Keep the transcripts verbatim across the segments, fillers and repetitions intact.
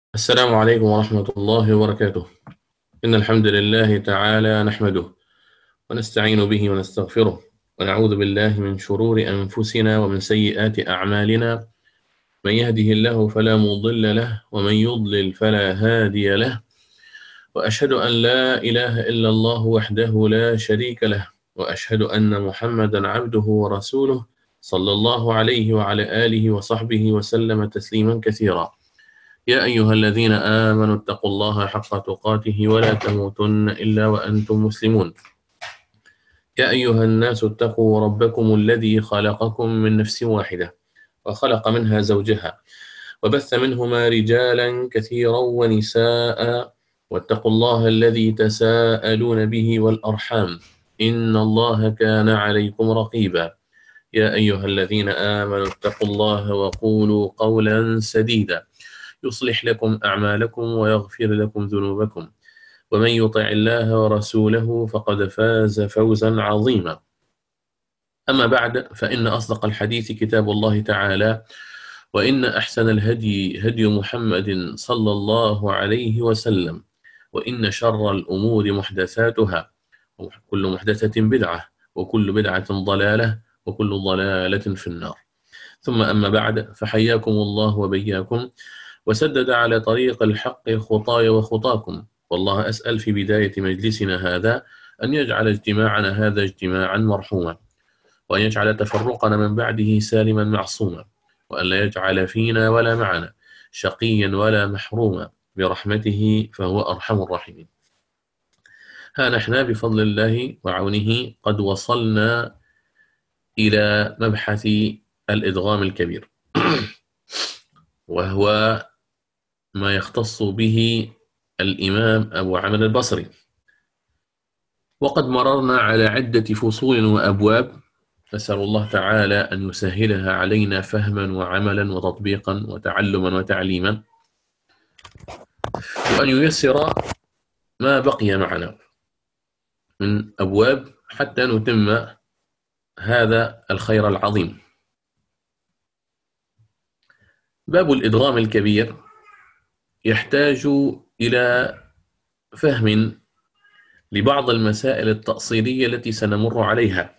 السلام عليكم ورحمة الله وبركاته. إن الحمد لله تعالى نحمده ونستعين به ونستغفره ونعوذ بالله من شرور أنفسنا ومن سيئات أعمالنا. من يهده الله فلا مضل له ومن يضلل فلا هادي له، وأشهد أن لا إله إلا الله وحده لا شريك له، وأشهد أن محمدا عبده ورسوله صلى الله عليه وعلى آله وصحبه وسلم تسليما كثيرا. يا أيها الذين آمنوا اتقوا الله حق تقاته ولا تموتن إلا وأنتم مسلمون. يا أيها الناس اتقوا ربكم الذي خلقكم من نفس واحدة وخلق منها زوجها وبث منهما رجالا كثيرا ونساء، واتقوا الله الذي تساءلون به والأرحام إن الله كان عليكم رقيبا. يا أيها الذين آمنوا اتقوا الله وقولوا قولا سديدا يصلح لكم أعمالكم ويغفر لكم ذنوبكم، ومن يطع الله ورسوله فقد فاز فوزا عظيما. أما بعد، فإن أصدق الحديث كتاب الله تعالى، وإن أحسن الهدي هدي محمد صلى الله عليه وسلم، وإن شر الأمور محدثاتها، وكل محدثة بدعة، وكل بدعة ضلالة، وكل ضلالة في النار. ثم أما بعد، فحياكم الله وبياكم وسدد على طريق الحق خطاي وخطاكم، والله أسأل في بداية مجلسنا هذا أن يجعل اجتماعنا هذا اجتماعا مرحوما، وأن يجعل تفرقنا من بعده سالما معصوما، وأن لا يجعل فينا ولا معنا شقيا ولا محروما برحمته فهو أرحم الراحمين. ها نحن بفضل الله وعونه قد وصلنا إلى مبحث الإدغام الكبير وهو ما يختص به الإمام أبو عمرو البصري، وقد مررنا على عدة فصول وأبواب، نسأل الله تعالى أن يسهلها علينا فهما وعملا وتطبيقا وتعلما وتعليما، وأن ييسر ما بقي معنا من أبواب حتى نتم هذا الخير العظيم. باب الإدغام الكبير يحتاج إلى فهم لبعض المسائل التأصيلية التي سنمر عليها،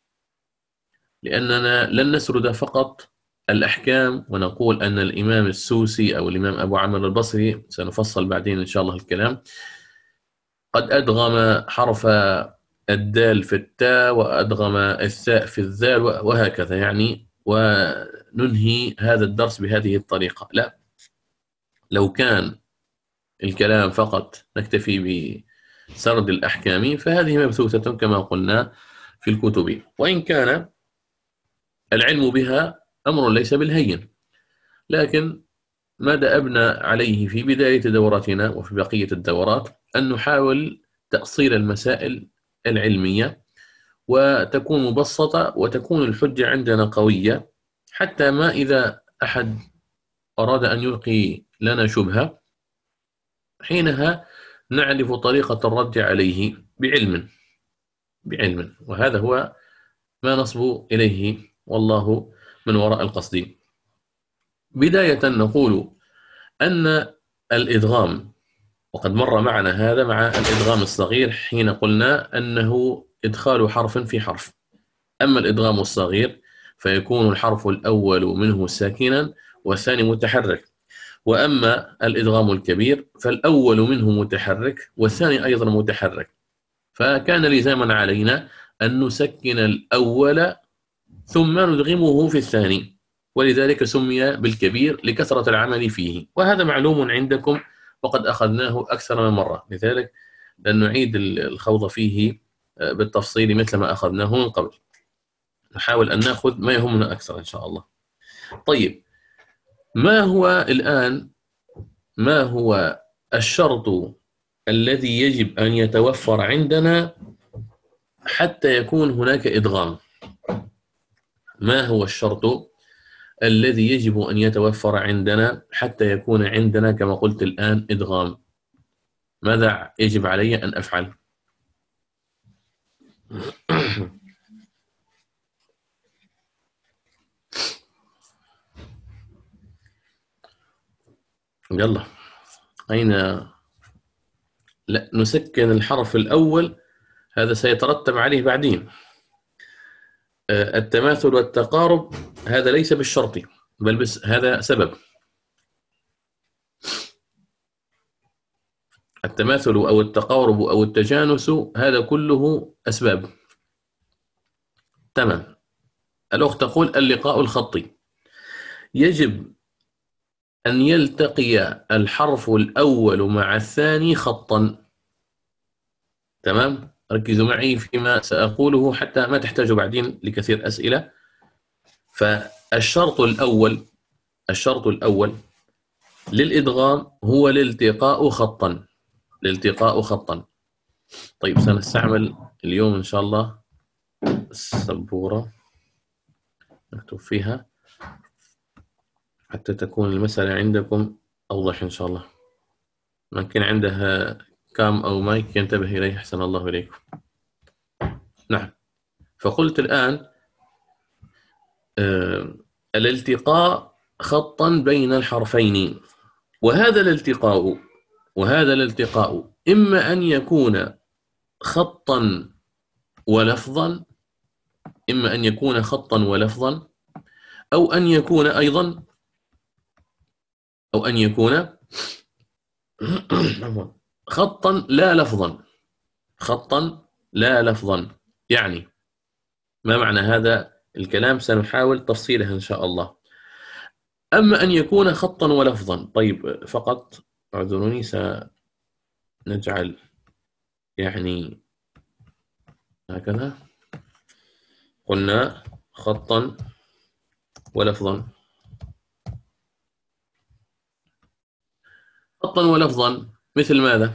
لأننا لن نسرد فقط الأحكام ونقول أن الإمام السوسي أو الإمام أبو عمرو البصري، سنفصل بعدين إن شاء الله الكلام، قد أدغم حرف الدال في التاء وأدغم الثاء في الذال وهكذا يعني، وننهي هذا الدرس بهذه الطريقة. لا، لو كان الكلام فقط نكتفي بسرد الأحكام فهذه مبثوثة كما قلنا في الكتب، وإن كان العلم بها أمر ليس بالهين، لكن ما دأبنا عليه في بداية دورتنا وفي بقية الدورات أن نحاول تأصيل المسائل العلمية وتكون مبسطة وتكون الحجة عندنا قوية، حتى ما إذا أحد أراد أن يلقي لنا شبهة حينها نعرف طريقة الرد عليه بعلم بعلم وهذا هو ما نصب إليه، والله من وراء القصد. بداية نقول أن الإدغام، وقد مر معنا هذا مع الإدغام الصغير حين قلنا أنه إدخال حرف في حرف. أما الإدغام الصغير فيكون الحرف الأول منه ساكنا والثاني متحرك، وأما الإدغام الكبير فالأول منه متحرك والثاني أيضا متحرك، فكان لزاما علينا أن نسكن الأول ثم ندغمه في الثاني، ولذلك سمي بالكبير لكثرة العمل فيه، وهذا معلوم عندكم وقد أخذناه أكثر من مرة، لذلك لن نعيد الخوض فيه بالتفصيل مثل ما أخذناه من قبل، نحاول أن نأخذ ما يهمنا أكثر إن شاء الله. طيب، ما هو الآن ما هو الشرط الذي يجب أن يتوفر عندنا حتى يكون هناك إدغام؟ ما هو الشرط الذي يجب أن يتوفر عندنا حتى يكون عندنا كما قلت الآن إدغام؟ ماذا يجب علي أن أفعل؟ يلا أين لا نسكن الحرف الأول، هذا سيترتب عليه بعدين. التماثل والتقارب هذا ليس بالشرط، بل بس هذا سبب. التماثل أو التقارب أو التجانس هذا كله أسباب. تمام. الأخت تقول اللقاء الخطي، يجب أن يلتقي الحرف الأول مع الثاني خطا. تمام، ركزوا معي فيما سأقوله حتى ما تحتاجوا بعدين لكثير أسئلة. فالشرط الأول الشرط الأول للإدغام هو الالتقاء خطا. الالتقاء خطا. طيب سنستعمل اليوم إن شاء الله السبورة نكتب فيها حتى تكون المسألة عندكم أوضح إن شاء الله. من كان عندها كام أو مايك ينتبه إليه، أحسن الله إليكم. نعم، فقلت الآن آه الالتقاء خطا بين الحرفين، وهذا الالتقاء وهذا الالتقاء إما أن يكون خطا ولفظا إما أن يكون خطا ولفظا أو أن يكون أيضا أو أن يكون خطا لا لفظا. خطا لا لفظا، يعني ما معنى هذا الكلام؟ سنحاول تفصيله إن شاء الله. أما أن يكون خطا ولفظا، طيب فقط اعذروني سنجعل يعني هكذا، قلنا خطا ولفظا. خطا ولفظا مثل ماذا؟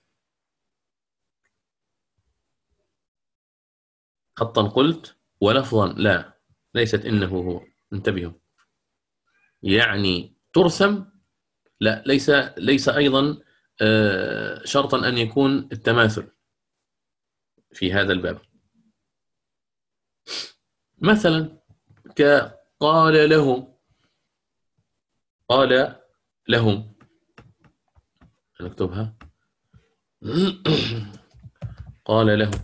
خطا قلت ولفظا لا، ليست إنه هو، انتبهوا. يعني ترسم لا، ليس ليس أيضا شرطا أن يكون التماثل في هذا الباب. مثلا كقال لهم، قال لهم نكتبها قال لهم.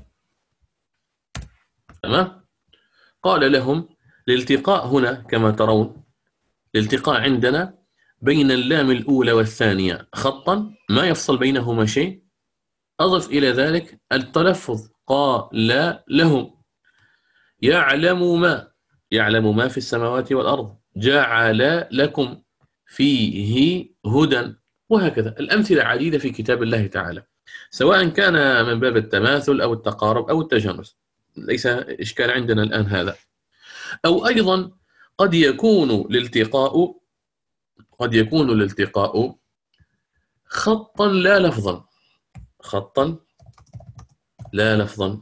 تمام، قال لهم. الالتقاء هنا كما ترون، الالتقاء عندنا بين اللام الأولى والثانية خطا ما يفصل بينهما شيء. أضف إلى ذلك التلفظ قال لهم. يعلم ما يعلم ما في السماوات والأرض، جعل لكم فيه هدى، وهكذا. الأمثلة عديدة في كتاب الله تعالى، سواء كان من باب التماثل أو التقارب أو التجانس، ليس إشكال عندنا الآن هذا. أو أيضا قد يكون الالتقاء قد يكون الالتقاء خطا لا لفظا. خطا لا لفظا.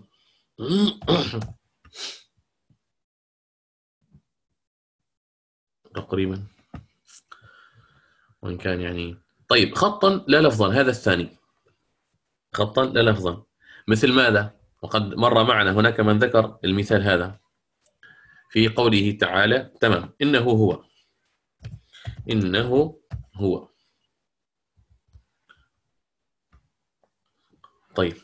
تقريبا وإن كان يعني. طيب خطا لا لفظا هذا الثاني، خطا لا لفظا مثل ماذا؟ وقد مر معنا هناك من ذكر المثال هذا في قوله تعالى. تمام، إنه هو إنه هو. طيب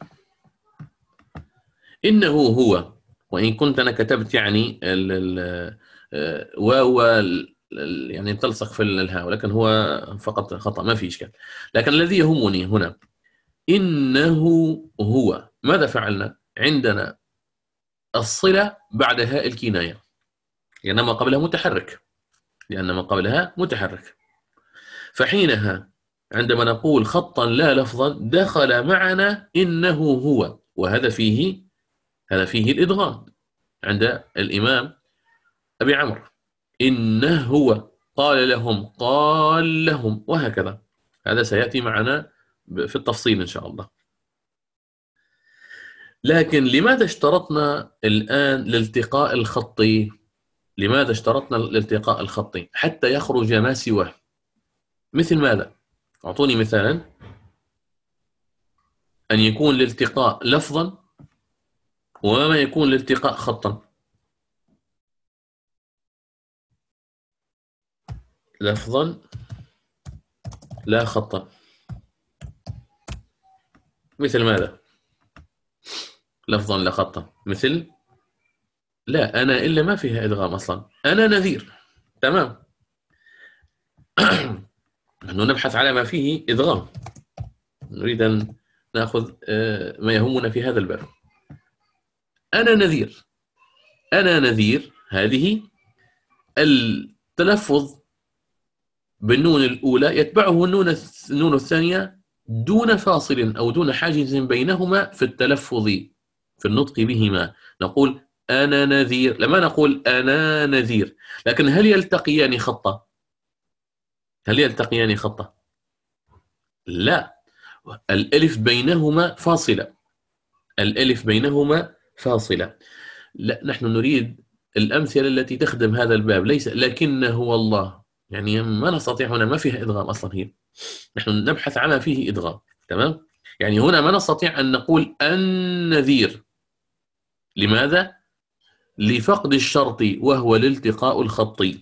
إنه هو، وإن كنت أنا كتبت يعني ال واو يعني تلصق في الهاء، ولكن هو فقط خطأ ما في إشكال. لكن الذي يهمني هنا إنه هو، ماذا فعلنا؟ عندنا الصلة بعد هاء الكناية، لأن ما قبلها متحرك لأن ما قبلها متحرك فحينها عندما نقول خطا لا لفظا دخل معنا إنه هو، وهذا فيه هذا فيه الإدغام عند الإمام أبي عمرو. إنه هو قال لهم قال لهم، وهكذا. هذا سيأتي معنا في التفصيل إن شاء الله. لكن لماذا اشترطنا الآن الالتقاء الخطي؟ لماذا اشترطنا الالتقاء الخطي؟ حتى يخرج ما سواه. مثل ماذا؟ أعطوني مثالا. أن يكون الالتقاء لفظا، وما يكون الالتقاء خطا. لفظا لا خطا. مثل ماذا؟ لفظا لا خطا. مثل لا أنا إلا ما فيها إدغام أصلا، أنا نذير. تمام. نحن نبحث على ما فيه إدغام، نريد أن نأخذ ما يهمنا في هذا الباب. أنا نذير، أنا نذير، هذه التلفظ بالنون الأولى يتبعه النون النون الثانية دون فاصل أو دون حاجز بينهما في التلفظ في النطق بهما. نقول أنا نذير، لما نقول أنا نذير. لكن هل يلتقيان خطة؟ هل يلتقيان خطة؟ لا، الألف بينهما فاصلة، الألف بينهما فاصلة. لا، نحن نريد الأمثلة التي تخدم هذا الباب، ليس لكنه والله، يعني ما نستطيع هنا، ما فيها إدغام أصلا. هي نحن نبحث عما فيه إدغام. تمام. يعني هنا ما نستطيع أن نقول النذير. لماذا؟ لفقد الشرط وهو الالتقاء الخطي.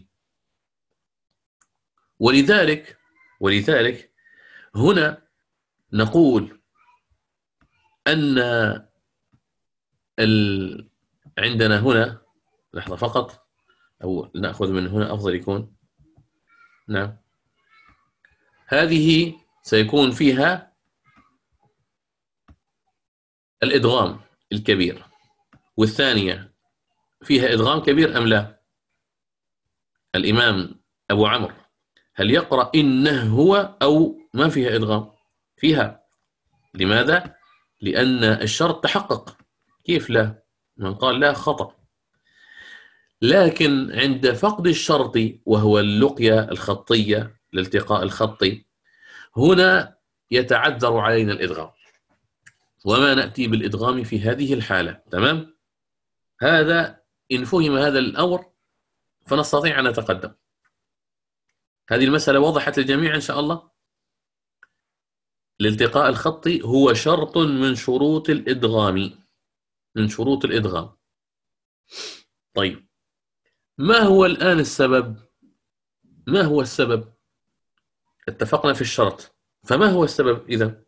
ولذلك ولذلك هنا نقول أن ال... عندنا هنا، لحظة فقط، أو نأخذ من هنا أفضل يكون. نعم، هذه سيكون فيها الإدغام الكبير، والثانية فيها إدغام كبير أم لا؟ الإمام أبو عمرو هل يقرأ إنه هو أو ما فيها إدغام؟ فيها. لماذا؟ لأن الشرط تحقق. كيف لا؟ من قال لا خطأ. لكن عند فقد الشرط وهو اللقية الخطية، الالتقاء الخطي، هنا يتعذر علينا الإدغام، وما نأتي بالإدغام في هذه الحالة. تمام؟ هذا إن فهم هذا الأمر فنستطيع أن نتقدم. هذه المسألة وضحت للجميع إن شاء الله. الالتقاء الخطي هو شرط من شروط الإدغام، من شروط الإدغام. طيب، ما هو الآن السبب؟ ما هو السبب؟ اتفقنا في الشرط، فما هو السبب إذا؟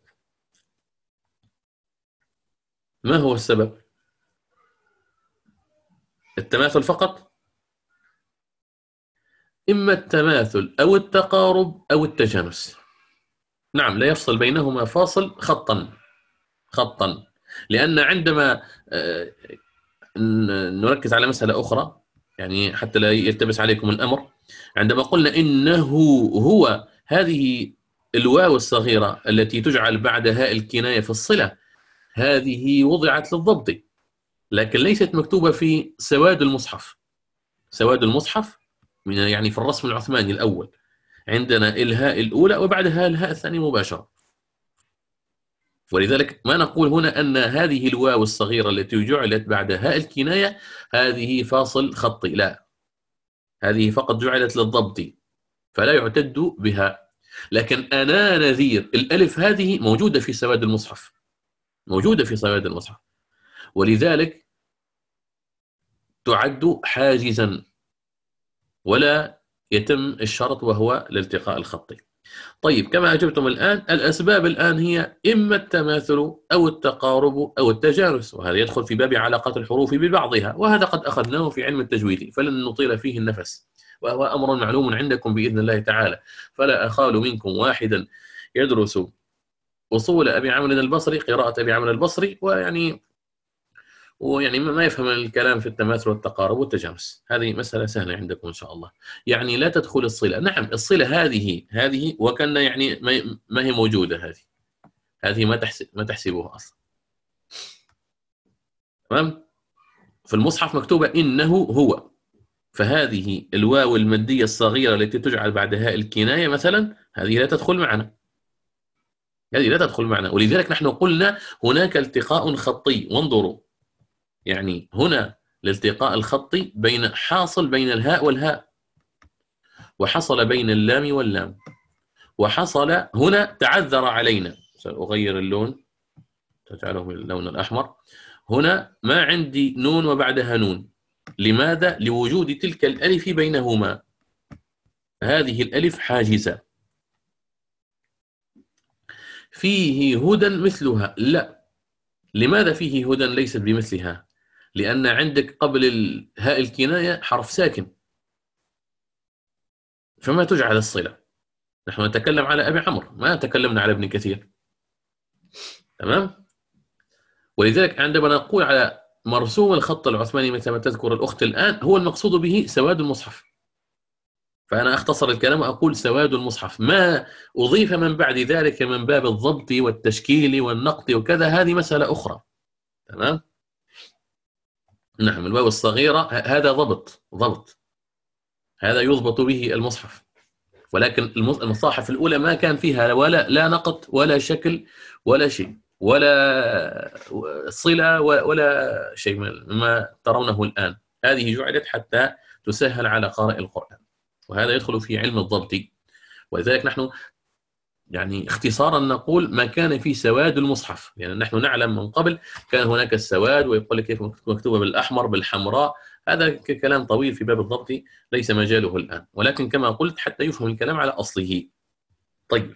ما هو السبب؟ التماثل فقط؟ إما التماثل أو التقارب أو التجانس. نعم، لا يفصل بينهما فاصل خطا خطا. لأن عندما نركز على مسألة أخرى، يعني حتى لا يلتبس عليكم الأمر، عندما قلنا إنه هو، هذه الواو الصغيرة التي تجعل بعد هاء الكناية في الصلة، هذه وضعت للضبط، لكن ليست مكتوبة في سواد المصحف. سواد المصحف من يعني في الرسم العثماني الأول عندنا الهاء الأولى وبعدها الهاء الثانية مباشرة. ولذلك ما نقول هنا أن هذه الواو الصغيرة التي جعلت بعد هاء الكناية هذه فاصل خطي، لا، هذه فقط جعلت للضبط فلا يعتد بها. لكن أنا نذير، الألف هذه موجودة في سواد المصحف، موجودة في سواد المصحف، ولذلك تعد حاجزا ولا يتم الشرط وهو الالتقاء الخطي. طيب، كما أجبتم الآن، الأسباب الآن هي إما التماثل أو التقارب أو التجانس، وهذا يدخل في باب علاقات الحروف ببعضها، وهذا قد أخذناه في علم التجويد فلن نطيل فيه النفس، وهو أمر معلوم عندكم بإذن الله تعالى. فلا أخال منكم واحدا يدرس أصول أبي عمرو البصري، قراءة أبي عمرو البصري، ويعني ويعني ما يفهم الكلام في التماثل والتقارب والتجانس. هذه مسألة سهلة عندكم إن شاء الله. يعني لا تدخل الصلة. نعم، الصلة هذه هذه وكان يعني ما هي موجودة، هذه هذه ما تحسب ما تحسبوها أصلا. تمام. في المصحف مكتوبة إنه هو، فهذه الواو المادية الصغيرة التي تجعل بعد هاء الكناية مثلا، هذه لا تدخل معنا، هذه لا تدخل معنا. ولذلك نحن قلنا هناك التقاء خطي. وانظروا، يعني هنا الالتقاء الخطي بين حاصل بين الهاء والهاء، وحصل بين اللام واللام، وحصل هنا تعذر علينا. سأغير اللون تجعله باللون الأحمر. هنا ما عندي نون وبعدها نون. لماذا؟ لوجود تلك الألف بينهما، هذه الألف حاجزة. فيه هدى مثلها. لا، لماذا فيه هدى ليست بمثلها؟ لأن عندك قبل الهاء الكناية حرف ساكن، فما تجعل الصلة. نحن نتكلم على أبي عمرو، ما تكلمنا على ابن كثير. تمام؟ ولذلك عندما نقول على مرسوم الخط العثماني مثل ما تذكر الأخت الآن، هو المقصود به سواد المصحف. فأنا أختصر الكلام وأقول سواد المصحف. ما أضيف من بعد ذلك من باب الضبط والتشكيل والنقط وكذا، هذه مسألة أخرى. تمام؟ نعم، الواو الصغيرة هذا ضبط ضبط هذا يضبط به المصحف. ولكن المصاحف الأولى ما كان فيها ولا لا نقط ولا شكل ولا شيء، ولا صلة ولا شيء مما ترونه الآن. هذه جعلت حتى تسهل على قارئ القرآن، وهذا يدخل في علم الضبط. ولذلك نحن يعني اختصارا نقول ما كان في سواد المصحف، لأن يعني نحن نعلم من قبل كان هناك السواد، ويقول لك كيف مكتوبة بالأحمر بالحمراء. هذا كلام طويل في باب الضبط ليس مجاله الآن، ولكن كما قلت حتى يفهم الكلام على أصله. طيب،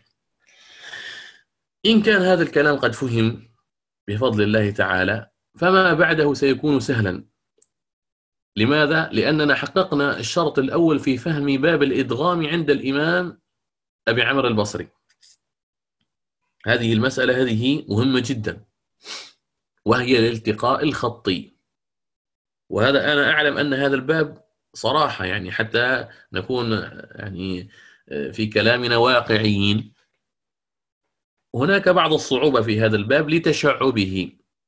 إن كان هذا الكلام قد فهم بفضل الله تعالى، فما بعده سيكون سهلا. لماذا؟ لأننا حققنا الشرط الأول في فهم باب الإدغام عند الإمام أبي عمرو البصري. هذه المسألة هذه مهمة جدا، وهي الالتقاء الخطي. وهذا أنا أعلم أن هذا الباب صراحة، يعني حتى نكون يعني في كلامنا واقعيين، هناك بعض الصعوبة في هذا الباب لتشعبه.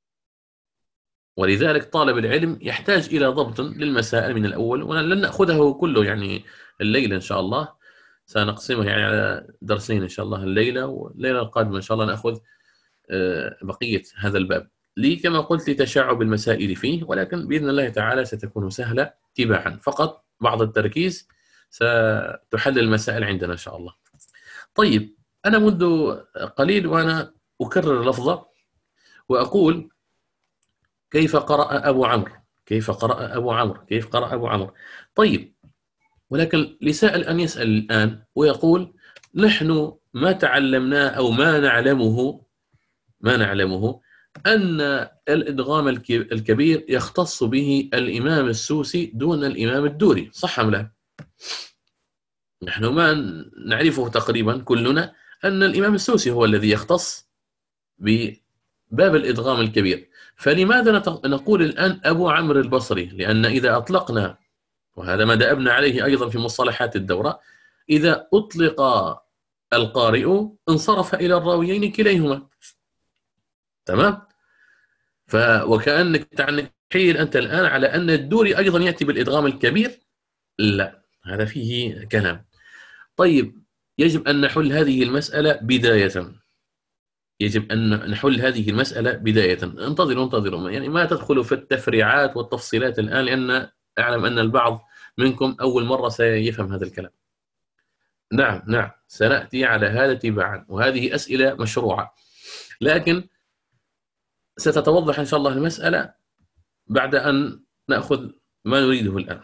ولذلك طالب العلم يحتاج إلى ضبط للمسائل من الأول، ولن نأخذه كله يعني الليلة إن شاء الله، سنقسمه يعني على درسين إن شاء الله، الليلة والليلة القادمة إن شاء الله نأخذ بقية هذا الباب، لي كما قلت لتشعب المسائل فيه. ولكن بإذن الله تعالى ستكون سهلة تباعا، فقط بعض التركيز ستحل المسائل عندنا إن شاء الله. طيب، أنا منذ قليل وأنا أكرر لفظة وأقول كيف قرأ أبو عمرو، كيف قرأ أبو عمرو، كيف قرأ أبو عمرو. طيب، ولكن لسائل أن يسأل الآن ويقول نحن ما تعلمناه أو ما نعلمه ما نعلمه أن الإدغام الكبير يختص به الإمام السوسي دون الإمام الدوري، صح أم لا؟ نحن ما نعرفه تقريبا كلنا أن الإمام السوسي هو الذي يختص بباب الإدغام الكبير. فلماذا نقول الآن أبو عمرو البصري؟ لأن إذا أطلقنا، وهذا ما دأبنا عليه أيضا في مصطلحات الدورة، إذا أطلق القارئ انصرف إلى الراويين كليهما. تمام؟ ف وكأنك تعني تحيل أنت الآن على أن الدوري أيضا يأتي بالإدغام الكبير. لا، هذا فيه كلام. طيب، يجب أن نحل هذه المسألة بداية يجب أن نحل هذه المسألة بداية. انتظروا انتظروا يعني ما تدخلوا في التفريعات والتفصيلات الآن، لأن أعلم أن البعض منكم أول مرة سيفهم هذا الكلام. نعم نعم سنأتي على هذا تباعا، وهذه أسئلة مشروعة، لكن ستتوضح إن شاء الله المسألة بعد أن نأخذ ما نريده الآن.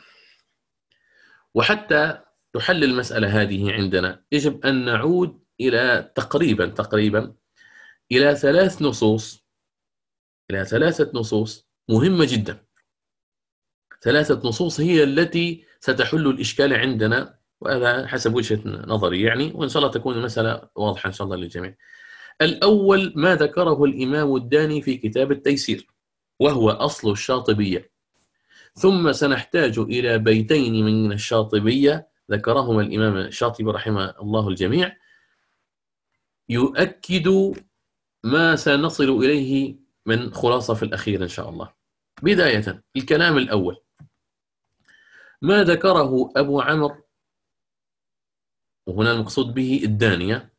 وحتى تحل المسألة هذه عندنا يجب أن نعود إلى تقريبا تقريبا إلى ثلاث نصوص إلى ثلاثة نصوص مهمة جدا. ثلاثة نصوص هي التي ستحل الإشكال عندنا، وهذا حسب وجهة نظري يعني، وإن شاء الله تكون المسألة واضحة إن شاء الله للجميع. الأول ما ذكره الإمام الداني في كتاب التيسير، وهو أصل الشاطبية. ثم سنحتاج إلى بيتين من الشاطبية ذكرهما الإمام الشاطبي رحمه الله الجميع، يؤكد ما سنصل إليه من خلاصة في الأخير إن شاء الله. بداية الكلام الأول ما ذكره أبو عمرو، وهنا المقصود به الدانية،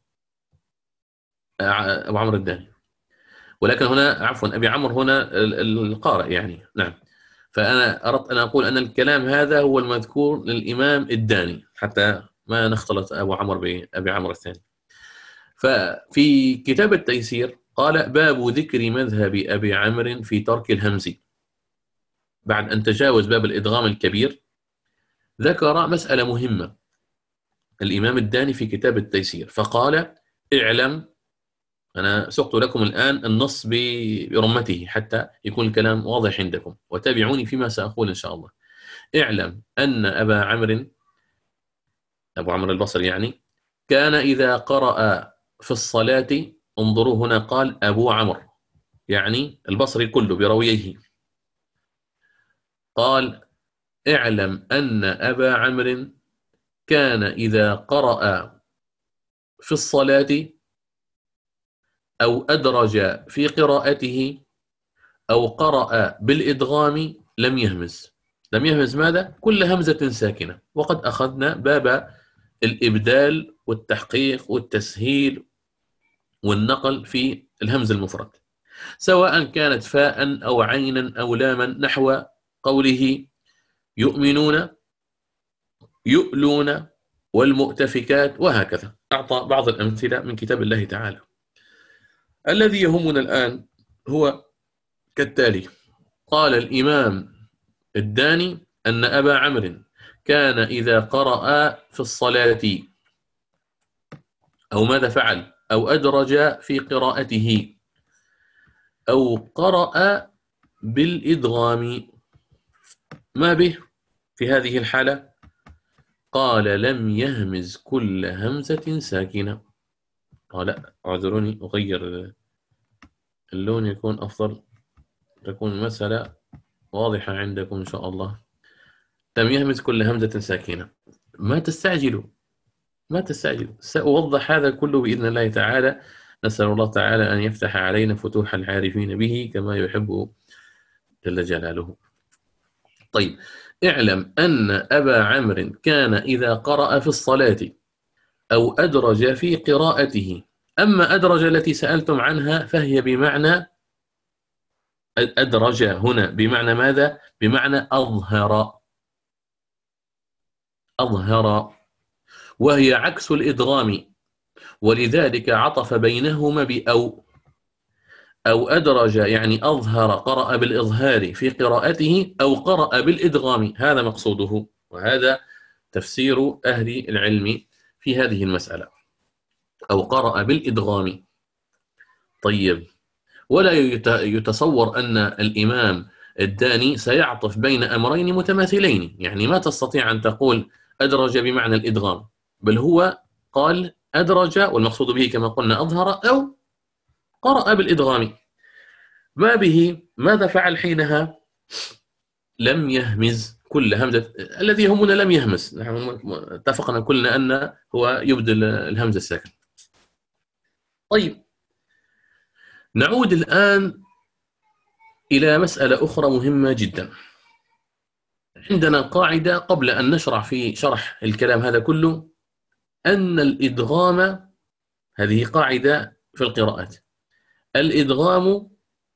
أبو عمرو الداني، ولكن هنا عفوا أبي عمرو هنا القارئ يعني. نعم، فأنا أردت أن أقول أن الكلام هذا هو المذكور للإمام الداني حتى ما نختلط أبو عمرو بأبي عمرو الثاني. ففي كتاب التيسير قال باب ذكر مذهب أبي عمرو في ترك الهمز. بعد أن تجاوز باب الإدغام الكبير ذكر مسألة مهمة الإمام الداني في كتاب التيسير، فقال اعلم أنا سقت لكم الآن النص برمته حتى يكون الكلام واضح عندكم، وتابعوني فيما سأقول إن شاء الله. اعلم أن أبا عمرو، أبو عمرو البصري يعني، كان إذا قرأ في الصلاة، انظروا هنا قال أبو عمرو، يعني البصري كله برويه، قال اعلم أن أبا عمرو كان إذا قرأ في الصلاة أو أدرج في قراءته أو قرأ بالإدغام لم يهمز. لم يهمز ماذا؟ كل همزة ساكنة. وقد أخذنا باب الإبدال والتحقيق والتسهيل والنقل في الهمز المفرد، سواء كانت فاء أو عينا أو لاما، نحو قوله يؤمنون، يؤلون، والمؤتفكات، وهكذا. أعطى بعض الأمثلة من كتاب الله تعالى. الذي يهمنا الآن هو كالتالي: قال الإمام الداني أن أبا عمرو كان إذا قرأ في الصلاة أو ماذا فعل؟ أو أدرج في قراءته أو قرأ بالإدغام، ما به في هذه الحالة؟ قال لم يهمز كل همزة ساكنة. قال اعذروني أغير اللون يكون أفضل، تكون المسألة واضحة عندكم إن شاء الله. لم يهمز كل همزة ساكنة. ما تستعجلوا، ما تستعجلوا، سأوضح هذا كله بإذن الله تعالى. نسأل الله تعالى أن يفتح علينا فتوح العارفين به كما يحب جل جلاله. طيب، اعلم أن أبا عمرو كان إذا قرأ في الصلاة أو أدرج في قراءته. أما أدرج التي سألتم عنها فهي بمعنى أدرج هنا بمعنى ماذا؟ بمعنى أظهر، أظهر، وهي عكس الإدغام، ولذلك عطف بينهما بأو. أو أدرج يعني أظهر، قرأ بالإظهار في قراءته أو قرأ بالإدغام، هذا مقصوده، وهذا تفسير أهل العلم في هذه المسألة، أو قرأ بالإدغام. طيب، ولا يتصور أن الإمام الداني سيعطف بين أمرين متماثلين، يعني ما تستطيع أن تقول أدرج بمعنى الإدغام، بل هو قال أدرج والمقصود به كما قلنا أظهر أو قرأ بالإدغام. ما به ماذا فعل حينها؟ لم يهمز كل همزة. الذي يهمنا لم يهمز، نحن اتفقنا كلنا أن هو يبدل الهمزة الساكن. طيب، نعود الآن إلى مسألة أخرى مهمة جدا. عندنا قاعدة قبل أن نشرع في شرح الكلام هذا كله، أن الإدغام، هذه قاعدة في القراءات، الإدغام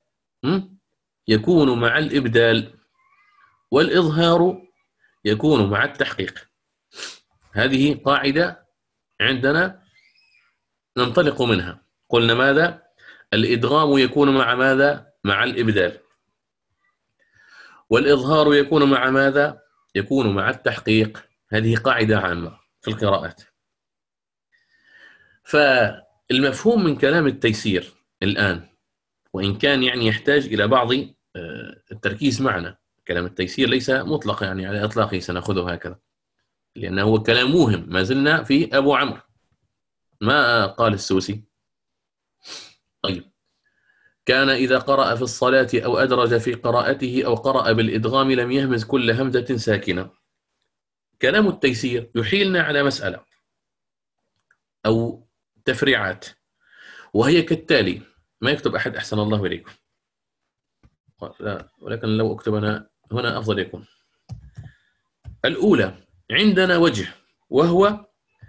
يكون مع الإبدال، والإظهار يكون مع التحقيق. هذه قاعدة عندنا ننطلق منها. قلنا ماذا؟ الإدغام يكون مع ماذا؟ مع الإبدال. والإظهار يكون مع ماذا؟ يكون مع التحقيق. هذه قاعدة عامة في القراءات. فالمفهوم من كلام التيسير الآن، وإن كان يعني يحتاج إلى بعض التركيز معنا، كلام التيسير ليس مطلق يعني على إطلاقه سنأخذه هكذا، لأنه هو كلام موهم. ما زلنا في أبو عمرو، ما قال السوسي. طيب، كان إذا قرأ في الصلاة أو أدرج في قراءته أو قرأ بالإدغام لم يهمز كل همزة ساكنة. كلام التيسير يحيلنا على مسألة أو تفريعات، وهي كالتالي. ما يكتب أحد أحسن الله إليكم، لا، ولكن لو أكتب أنا هنا أفضل يكون. الأولى، عندنا وجه وهو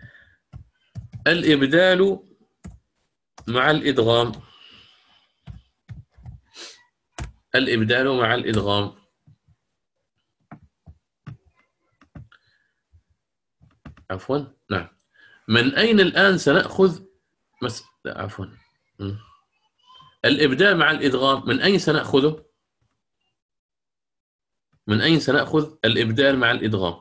الإبدال مع الإدغام. الإبدال مع الإدغام. عفوا، نعم. من أين الآن سنأخذ مس... لا عفوا م. الإبدال مع الإدغام من أين سنأخذه؟ من أين سنأخذ الإبدال مع الإدغام؟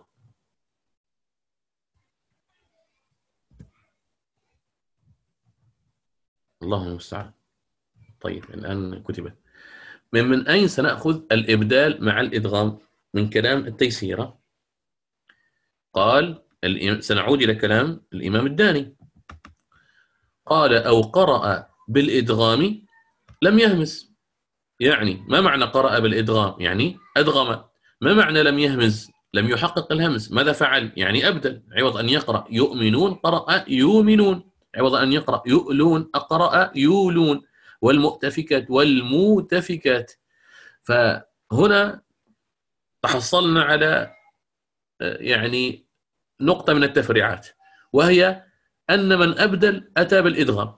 الله المستعان. طيب الآن كتبت. من من أين سنأخذ الإبدال مع الإدغام؟ من كلام التيسيرة. قال سنعود إلى كلام الإمام الداني، قال أو قرأ بالإدغام لم يهمس. يعني ما معنى قرأ بالإدغام؟ يعني أدغم. ما معنى لم يهمز؟ لم يحقق الهمز. ماذا فعل؟ يعني أبدل. عوض أن يقرأ يؤمنون قرأ يؤمنون، عوض أن يقرأ يؤلون أقرأ يولون، والمؤتفكات والمؤتفكات. فهنا تحصلنا على يعني نقطة من التفريعات، وهي أن من أبدل أتى بالإدغام.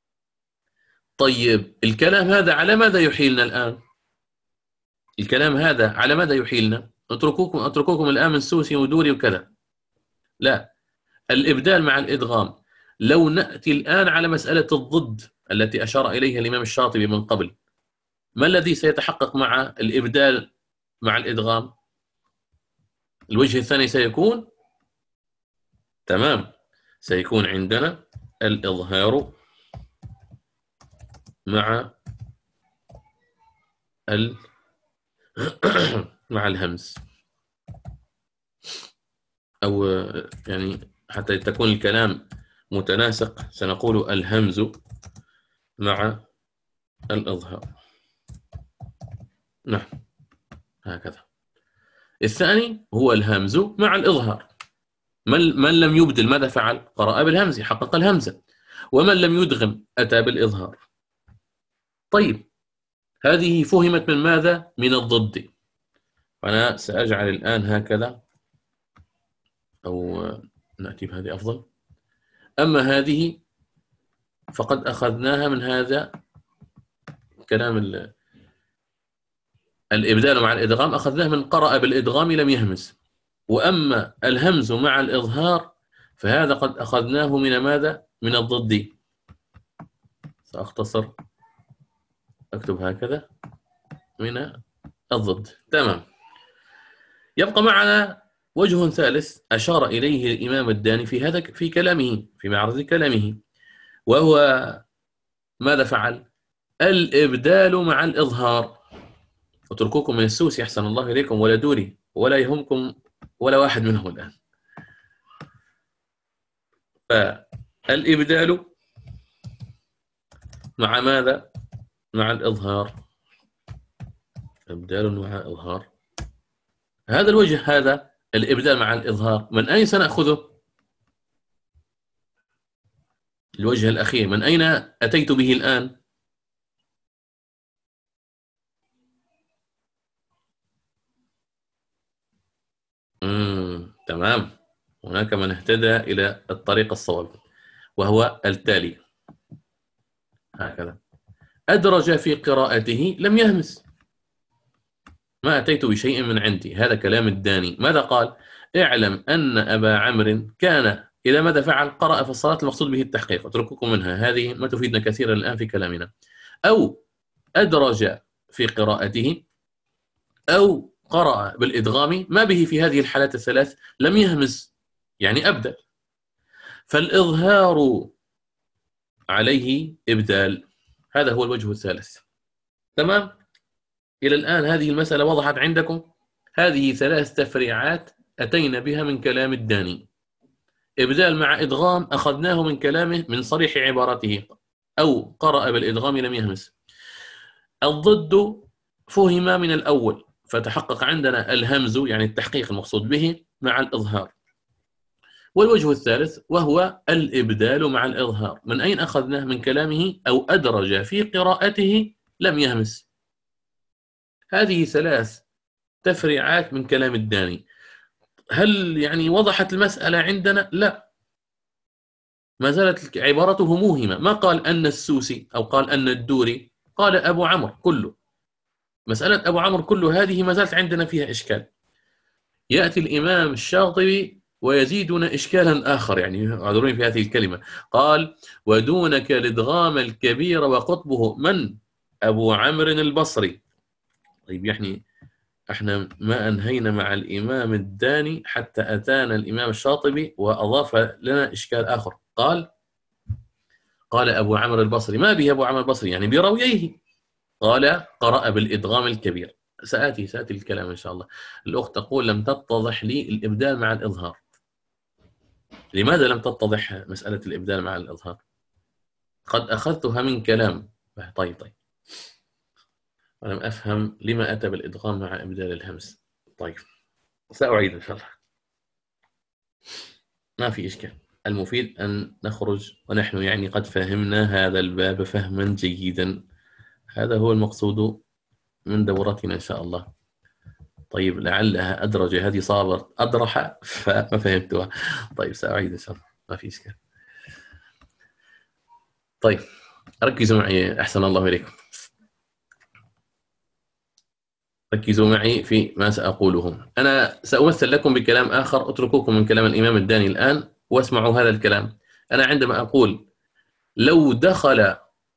طيب الكلام هذا على ماذا يحيلنا الآن؟ الكلام هذا على ماذا يحيلنا؟ اتركوكم اتركوكم الآن من سوسي ودوري وكذا. لا، الإبدال مع الإدغام. لو نأتي الآن على مسألة الضد التي أشار إليها الإمام الشاطبي من قبل، ما الذي سيتحقق مع الإبدال مع الإدغام؟ الوجه الثاني سيكون تمام، سيكون عندنا الإظهار مع ال مع الهمز، أو يعني حتى تكون الكلام متناسق سنقول الهمز مع الإظهار. نعم هكذا. الثاني هو الهمز مع الإظهار. من من لم يبدل ماذا فعل؟ قرأ بالهمز، حقق الهمزة. ومن لم يدغم أتى بالإظهار. طيب هذه فهمت من ماذا؟ من الضد. أنا سأجعل الآن هكذا، أو نأتي بهذه أفضل. أما هذه فقد أخذناها من هذا كلام الإبدال مع الإدغام، أخذناه من قرأ بالإدغام لم يهمس. وأما الهمز مع الإظهار فهذا قد أخذناه من ماذا؟ من الضد. سأختصر، أكتب هكذا من الضد. تمام. يبقى معنا وجه ثالث أشار إليه الإمام الداني في هذا في كلامه، في معرض كلامه، وهو ماذا فعل؟ الإبدال مع الإظهار. اتركوكم من السوسي أحسن الله إليكم، ولا دوري ولا يهمكم ولا واحد منهم الآن. فالإبدال مع ماذا؟ مع الإظهار. إبدال مع إظهار. هذا الوجه، هذا الإبدال مع الإظهار، من أين سنأخذه؟ الوجه الأخير من أين أتيت به الآن؟ مم. تمام. هناك من اهتدى إلى الطريق الصواب، وهو التالي هكذا: أدرج في قراءته لم يهمس. ما أتيت بشيء من عندي، هذا كلام الداني. ماذا قال؟ اعلم أن أبا عمرو كان إذا ماذا فعل؟ قرأ في الصلاة المقصود به التحقيق. اترككم منها، هذه ما تفيدنا كثيرا الآن في كلامنا. أو أدرج في قراءته، أو قرأ بالإدغام، ما به في هذه الحالات الثلاث لم يهمز، يعني أبدل. فالإظهار عليه إبدال. هذا هو الوجه الثالث. تمام؟ إلى الآن هذه المسألة وضحت عندكم. هذه ثلاث تفريعات أتينا بها من كلام الداني. إبدال مع إدغام أخذناه من كلامه من صريح عبارته، أو قرأ بالإدغام لم يهمس. الضد فهم من الأول، فتحقق عندنا الهمز يعني التحقيق المقصود به مع الإظهار. والوجه الثالث وهو الإبدال مع الإظهار، من أين أخذناه؟ من كلامه أو أدرج في قراءته لم يهمس. هذه ثلاث تفريعات من كلام الداني. هل يعني وضحت المسألة عندنا؟ لا، ما زالت عبارته موهمة. ما قال أن السوسي أو قال أن الدوري، قال أبو عمرو كله. مسألة أبو عمرو كله هذه ما زالت عندنا فيها إشكال. يأتي الإمام الشاطبي ويزيدنا إشكالا آخر، يعني اعذروني في هذه الكلمة. قال: ودونك الإدغام الكبير وقطبه من؟ أبو عمرو البصري. طيب يعني احنا ما أنهينا مع الإمام الداني حتى أتانا الإمام الشاطبي وأضاف لنا إشكال آخر. قال: قال أبو عمرو البصري: ما به أبو عمرو البصري؟ يعني براويه. قال: قرأ بالإدغام الكبير. سآتي سآتي الكلام إن شاء الله. الأخت تقول: لم تتضح لي الإبدال مع الإظهار. لماذا لم تتضح مسألة الإبدال مع الإظهار؟ قد أخذتها من كلام. طيب طيب ولم أفهم لما أتى بالإدغام مع إبدال الهمس. طيب سأعيد إن شاء الله، ما في إشكال. المفيد أن نخرج ونحن يعني قد فهمنا هذا الباب فهما جيدا. هذا هو المقصود من دورتنا إن شاء الله. طيب لعلها أدرج، هذه صابر أدرح فما فهمتها. طيب سأعيد إن شاء الله، ما في إشكال. طيب ركزوا معي، أحسن الله إليكم. ركزوا معي في ما سأقوله. أنا سأمثل لكم بكلام آخر، اتركوكم من كلام الإمام الداني الآن واسمعوا هذا الكلام. أنا عندما أقول لو دخل،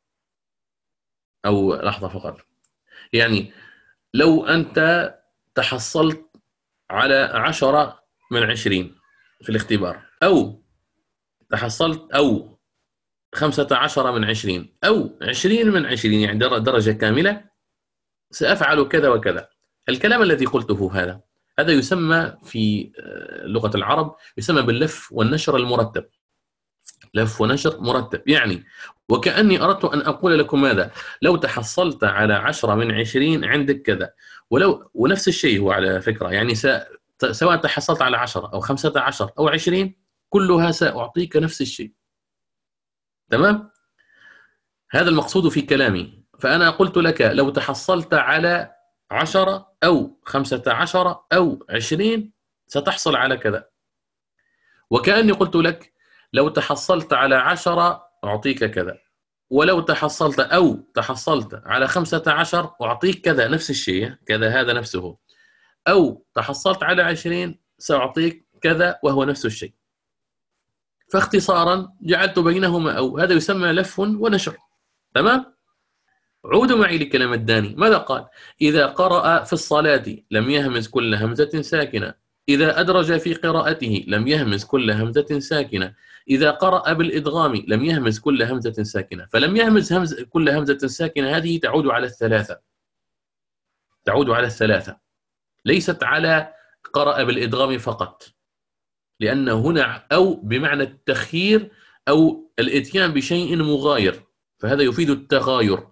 أو لحظة فقط، يعني لو أنت تحصلت على عشرة من عشرين في الاختبار، أو تحصلت أو خمسة عشر من عشرين، أو عشرين من عشرين، يعني درجة كاملة، سأفعل كذا وكذا. الكلام الذي قلته هذا هذا يسمى في لغة العرب يسمى باللف والنشر المرتب. لف ونشر مرتب، يعني وكأني أردت أن أقول لكم ماذا؟ لو تحصلت على عشرة من عشرين عندك كذا، ولو ونفس الشيء هو على فكرة، يعني س... سواء تحصلت على عشرة أو خمسة عشر أو عشرين، كلها سأعطيك نفس الشيء. تمام؟ هذا المقصود في كلامي. فأنا قلت لك لو تحصلت على عشرة أو خمسة عشر أو عشرين ستحصل على كذا، وكأني قلت لك لو تحصلت على عشرة أعطيك كذا، ولو تحصلت أو تحصلت على خمسة عشر أعطيك كذا، نفس الشيء، كذا هذا نفسه، أو تحصلت على عشرين سأعطيك كذا وهو نفس الشيء. فاختصارا جعلت بينهما أو، هذا يسمى لف ونشر. تمام؟ عودوا معي لكلام الداني، ماذا قال؟ إذا قرأ في الصلاة لم يهمز كل همزة ساكنة، إذا أدرج في قراءته لم يهمز كل همزة ساكنة، إذا قرأ بالإدغام لم يهمز كل همزة ساكنة. فلم يهمز همز كل همزة ساكنة هذه تعود على الثلاثة، تعود على الثلاثة، ليست على قرأ بالإدغام فقط، لأن هنا أو بمعنى التخيير أو الإتيان بشيء مغاير، فهذا يفيد التغاير.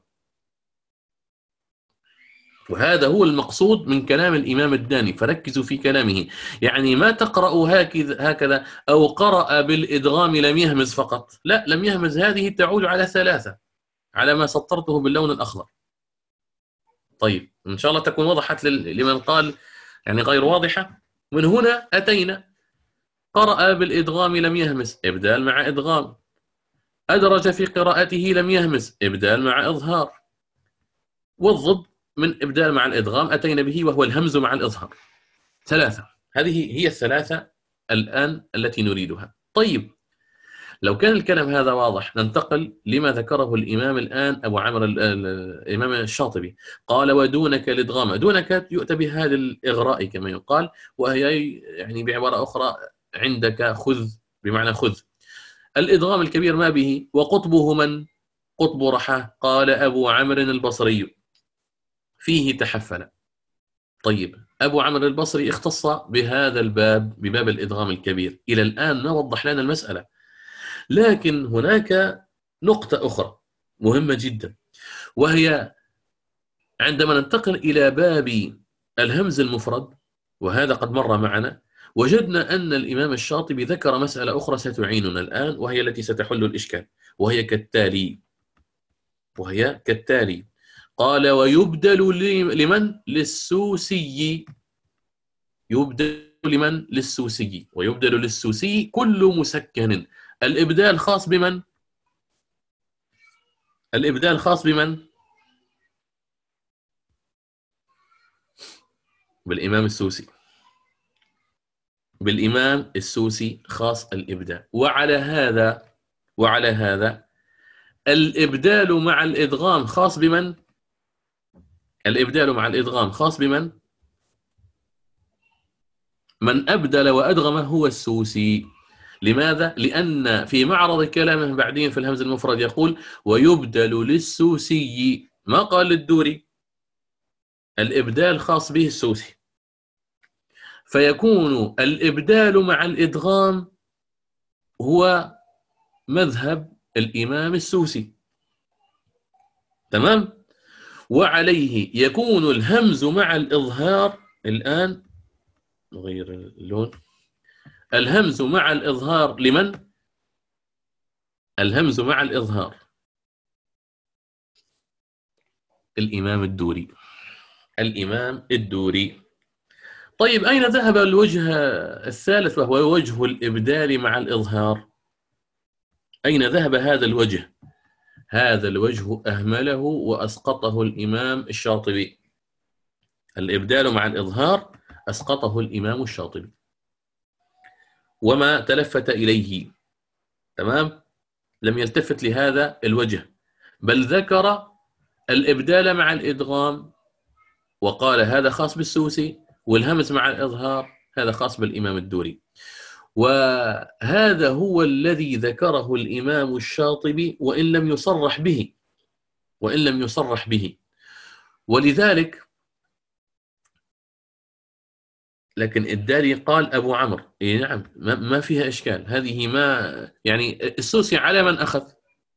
وهذا هو المقصود من كلام الإمام الداني، فركزوا في كلامه. يعني ما تقرأ هكذا هكذا أو قرأ بالإدغام لم يهمز فقط، لا، لم يهمز هذه تعود على ثلاثة، على ما سطرته باللون الأخضر. طيب إن شاء الله تكون وضحت لمن قال يعني غير واضحة. من هنا أتينا قرأ بالإدغام لم يهمز، إبدال مع إدغام. أدرج في قراءته لم يهمز، إبدال مع إظهار. والضد من إبدال مع الإدغام أتينا به وهو الهمز مع الإظهار. ثلاثة، هذه هي الثلاثة الآن التي نريدها. طيب لو كان الكلام هذا واضح، ننتقل لما ذكره الإمام الآن أبو عمرو الإمام الشاطبي. قال: ودونك الإدغام. دونك يؤتى بهذا الإغراء كما يقال، وهي يعني بعبارة أخرى عندك خذ، بمعنى خذ. الإدغام الكبير ما به؟ وقطبه من؟ قطب رحاه. قال أبو عمرو البصري: فيه تحفل. طيب أبو عمرو البصري اختص بهذا الباب، بباب الإدغام الكبير. إلى الآن ما وضح لنا المسألة، لكن هناك نقطة أخرى مهمة جدا، وهي عندما ننتقل إلى باب الهمز المفرد، وهذا قد مر معنا، وجدنا أن الإمام الشاطبي ذكر مسألة أخرى ستعيننا الآن، وهي التي ستحل الإشكال، وهي كالتالي وهي كالتالي قال: ويبدل لمن؟ للسوسي. يبدل لمن؟ للسوسي. ويبدل للسوسي كل مسكن. الإبدال خاص بمن؟ الإبدال خاص بمن؟ بالإمام السوسي. بالإمام السوسي خاص الإبدال. وعلى هذا وعلى هذا الإبدال مع الإدغام خاص بمن؟ الإبدال مع الإدغام خاص بمن؟ من أبدل وأدغم هو السوسي. لماذا؟ لأن في معرض كلامه بعدين في الهمز المفرد يقول ويبدل للسوسي، ما قال للدوري، الإبدال خاص به السوسي، فيكون الإبدال مع الإدغام هو مذهب الإمام السوسي. تمام؟ وعليه يكون الهمز مع الإظهار. الآن نغير اللون. الهمز مع الإظهار لمن؟ الهمز مع الإظهار الإمام الدوري. الإمام الدوري. طيب أين ذهب الوجه الثالث وهو وجه الإبدال مع الإظهار؟ أين ذهب هذا الوجه؟ هذا الوجه أهمله وأسقطه الإمام الشاطبي. الإبدال مع الإظهار أسقطه الإمام الشاطبي وما تلفت إليه. تمام؟ لم يلتفت لهذا الوجه، بل ذكر الإبدال مع الإدغام وقال هذا خاص بالسوسي، والهمز مع الإظهار هذا خاص بالإمام الدوري. وهذا هو الذي ذكره الإمام الشاطبي وإن لم يصرح به، وإن لم يصرح به. ولذلك لكن الداري قال أبو عمرو، إيه نعم، ما فيها إشكال، هذه ما يعني السوسي على من أخذ؟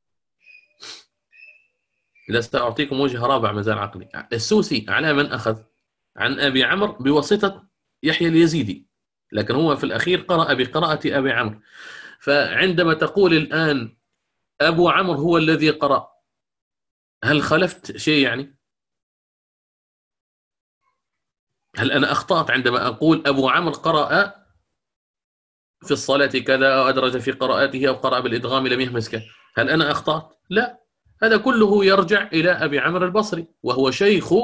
إذا سأعطيكم وجه رابع مازال عقلي. السوسي على من أخذ؟ عن أبي عمرو بواسطة يحيى اليزيدي، لكن هو في الأخير قرأ بقراءة أبي عمرو. فعندما تقول الآن أبو عمرو هو الذي قرأ، هل خلفت شيء يعني؟ هل أنا أخطأت عندما أقول أبو عمرو قرأ في الصلاة كذا أو أدرج في قراءاته أو قرأ بالإدغام لم يهمس كذا؟ هل أنا أخطأت؟ لا، هذا كله يرجع إلى أبي عمرو البصري وهو شيخ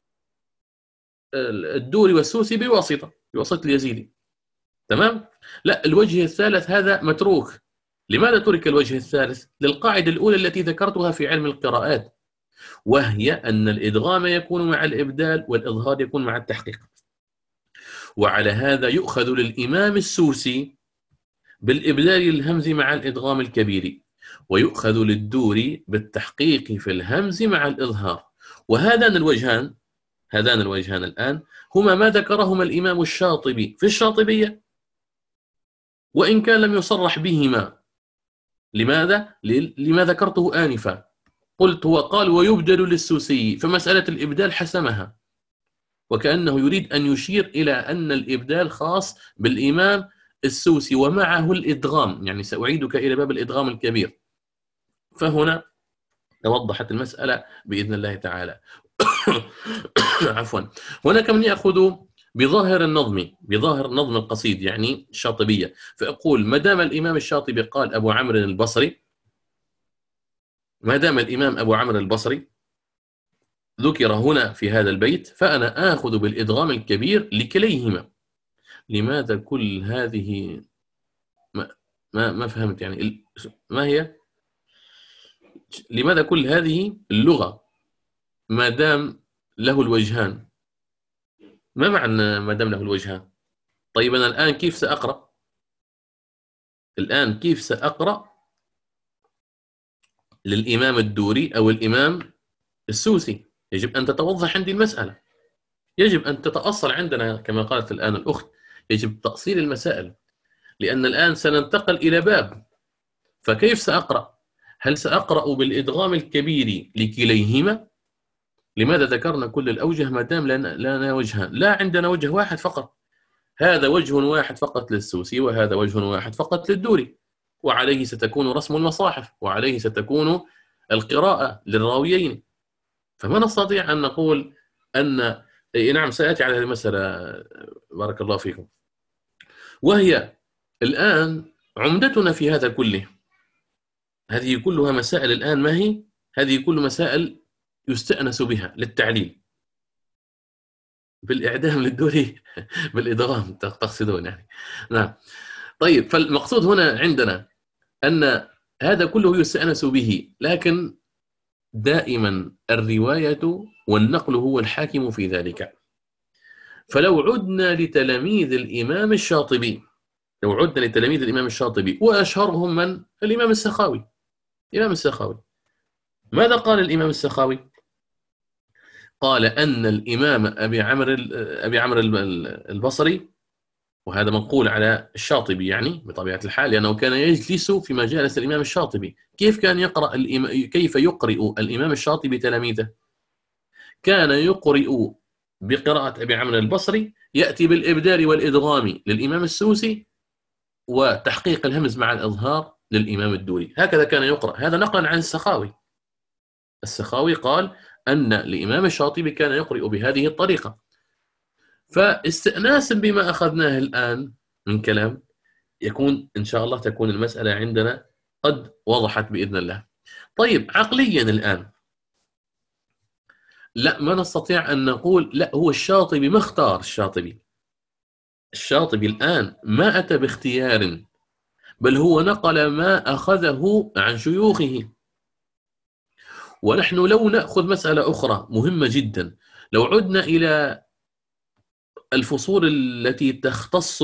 الدوري والسوسي بواسطة بواسطة اليزيدي. تمام؟ لا، الوجه الثالث هذا متروك. لماذا ترك الوجه الثالث؟ للقاعدة الأولى التي ذكرتها في علم القراءات، وهي أن الإدغام يكون مع الإبدال والإظهار يكون مع التحقيق. وعلى هذا يؤخذ للإمام السوسي بالإبدال الهمز مع الإدغام الكبير، ويؤخذ للدوري بالتحقيق في الهمز مع الإظهار. وهذان الوجهان هذان الوجهان الآن هما ما ذكرهما الإمام الشاطبي في الشاطبية وإن كان لم يصرح بهما. لماذا؟ لما ذكرته آنفا، قلت وقال ويبدل للسوسي، فمسألة الإبدال حسمها، وكأنه يريد أن يشير إلى أن الإبدال خاص بالإمام السوسي ومعه الإدغام، يعني سأعيدك إلى باب الإدغام الكبير. فهنا توضحت المسألة بإذن الله تعالى. عفوا. هناك من يأخذ بظاهر النظم، بظاهر النظم القصيد يعني الشاطبية، فأقول ما دام الإمام الشاطبي قال أبو عمرو البصري، ما دام الإمام أبو عمرو البصري ذكر هنا في هذا البيت، فأنا آخذ بالإدغام الكبير لكليهما. لماذا كل هذه ما ما, ما فهمت يعني ما هي؟ لماذا كل هذه اللغة ما دام له الوجهان؟ ما معنى ما دام له الوجهان؟ طيب أنا الآن كيف سأقرأ؟ الآن كيف سأقرأ للإمام الدوري أو الإمام السوسي؟ يجب أن تتوضح عندي المسألة، يجب أن تتأصل عندنا كما قالت الآن الأخت، يجب تأصيل المسائل، لأن الآن سننتقل إلى باب. فكيف سأقرأ؟ هل سأقرأ بالإدغام الكبير لكليهما؟ لماذا ذكرنا كل الأوجه ما دام لنا وجهان؟ لا، عندنا وجه واحد فقط، هذا وجه واحد فقط للسوسي وهذا وجه واحد فقط للدوري، وعليه ستكون رسم المصاحف وعليه ستكون القراءة للراويين. فما نستطيع أن نقول أن نعم سأتي على هذه المسألة بارك الله فيكم. وهي الآن عمدتنا في هذا كله، هذه كلها مسائل الآن ما هي؟ هذه كل مسائل يستأنس بها للتعليل بالإعدام للدوري بالإدغام تقصدون يعني. نعم. طيب، فالمقصود هنا عندنا أن هذا كله يستأنس به، لكن دائما الرواية والنقل هو الحاكم في ذلك. فلو عدنا لتلاميذ الإمام الشاطبي لو عدنا لتلاميذ الإمام الشاطبي وأشهرهم من؟ الإمام السخاوي. الإمام السخاوي ماذا قال الإمام السخاوي؟ قال أن الإمام أبي عمرو أبي عمرو البصري، وهذا منقول على الشاطبي يعني بطبيعة الحال، لأنه كان يجلس في مجالس الإمام الشاطبي. كيف كان يقرأ الإمام كيف يقرئ الإمام الشاطبي تلاميذه؟ كان يقرئ بقراءة أبي عمرو البصري، يأتي بالإبدال والإدغام للإمام السوسي، وتحقيق الهمز مع الإظهار للإمام الدوري. هكذا كان يقرأ. هذا نقلا عن السخاوي. السخاوي قال أن الإمام الشاطبي كان يقرأ بهذه الطريقة. فاستئناسا بما أخذناه الآن من كلام، يكون إن شاء الله تكون المسألة عندنا قد وضحت بإذن الله. طيب عقليا الآن لا، ما نستطيع أن نقول لا هو الشاطبي ما اختار. الشاطبي الشاطبي الآن ما أتى باختيار، بل هو نقل ما أخذه عن شيوخه. ونحن لو نأخذ مسألة أخرى مهمة جدا، لو عدنا إلى الفصول التي تختص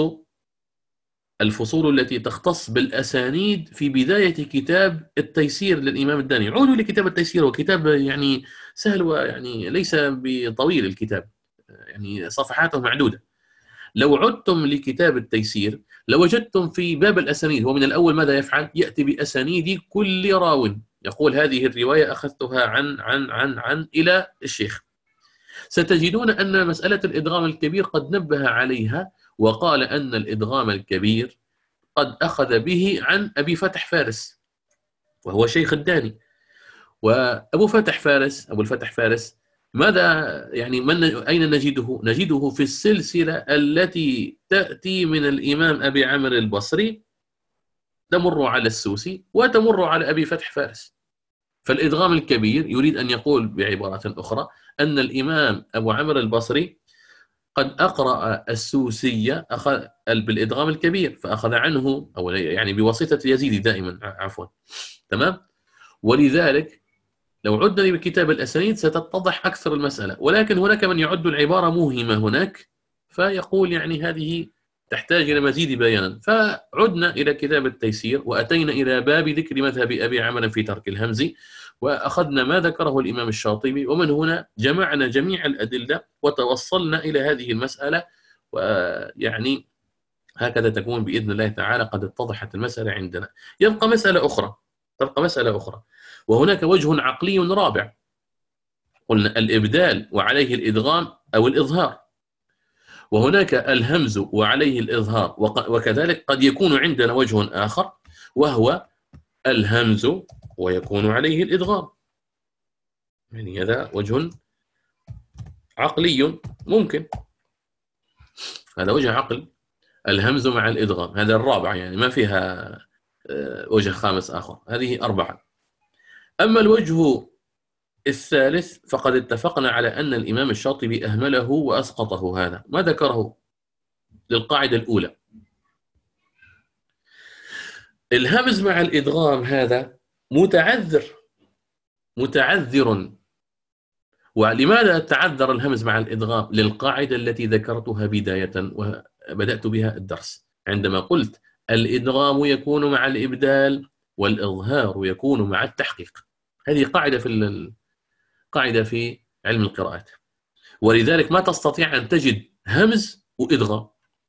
الفصول التي تختص بالأسانيد في بداية كتاب التيسير للإمام الداني. عودوا لكتاب التيسير، وكتاب يعني سهل ويعني ليس بطويل الكتاب، يعني صفحاته معدودة. لو عدتم لكتاب التيسير لوجدتم في باب الأسانيد هو من الأول ماذا يفعل؟ يأتي بأسانيد كل راو، يقول هذه الرواية أخذتها عن عن عن عن إلى الشيخ. ستجدون أن مسألة الإدغام الكبير قد نبه عليها، وقال أن الإدغام الكبير قد أخذ به عن أبي فتح فارس، وهو شيخ الداني. وأبو فتح فارس أبو الفتح فارس ماذا يعني من أين نجده؟ نجده في السلسلة التي تأتي من الإمام أبي عمرو البصري، تمر على السوسي وتمر على أبي فتح فارس. فالإدغام الكبير يريد أن يقول بعبارة أخرى أن الإمام أبو عمرو البصري قد أقرأ السوسية أخذ بالإدغام الكبير، فأخذ عنه أو يعني بواسطة يزيد دائما، عفوا، تمام. ولذلك لو عدنا بكتاب الأسانيد ستتضح أكثر المسألة، ولكن هناك من يعد العبارة موهمة هناك، فيقول يعني هذه تحتاج إلى مزيد بيان. فعدنا إلى كتاب التيسير وأتينا إلى باب ذكر مذهب أبي عمرو في ترك الهمز، وأخذنا ما ذكره الإمام الشاطبي، ومن هنا جمعنا جميع الأدلة وتوصلنا إلى هذه المسألة. ويعني هكذا تكون بإذن الله تعالى قد اتضحت المسألة عندنا. يبقى مسألة أخرى تبقى مسألة أخرى وهناك وجه عقلي رابع. قلنا الإبدال وعليه الإدغام أو الإظهار، وهناك الهمز وعليه الإظهار، وكذلك قد يكون عندنا وجه آخر وهو الهمز ويكون عليه الإدغام. يعني هذا وجه عقلي ممكن، هذا وجه عقل، الهمز مع الإدغام، هذا الرابع، يعني ما فيها وجه خامس آخر، هذه أربعة. أما الوجه الثالث فقد اتفقنا على أن الإمام الشاطبي أهمله وأسقطه. هذا ما ذكره للقاعدة الأولى. الهمز مع الإدغام هذا متعذر متعذر ولماذا تعذر الهمز مع الإدغام؟ للقاعدة التي ذكرتها بداية وبدأت بها الدرس عندما قلت الإدغام يكون مع الإبدال والإظهار يكون مع التحقيق. هذه قاعدة في قاعدة في علم القراءات، ولذلك ما تستطيع أن تجد همز وإدغام.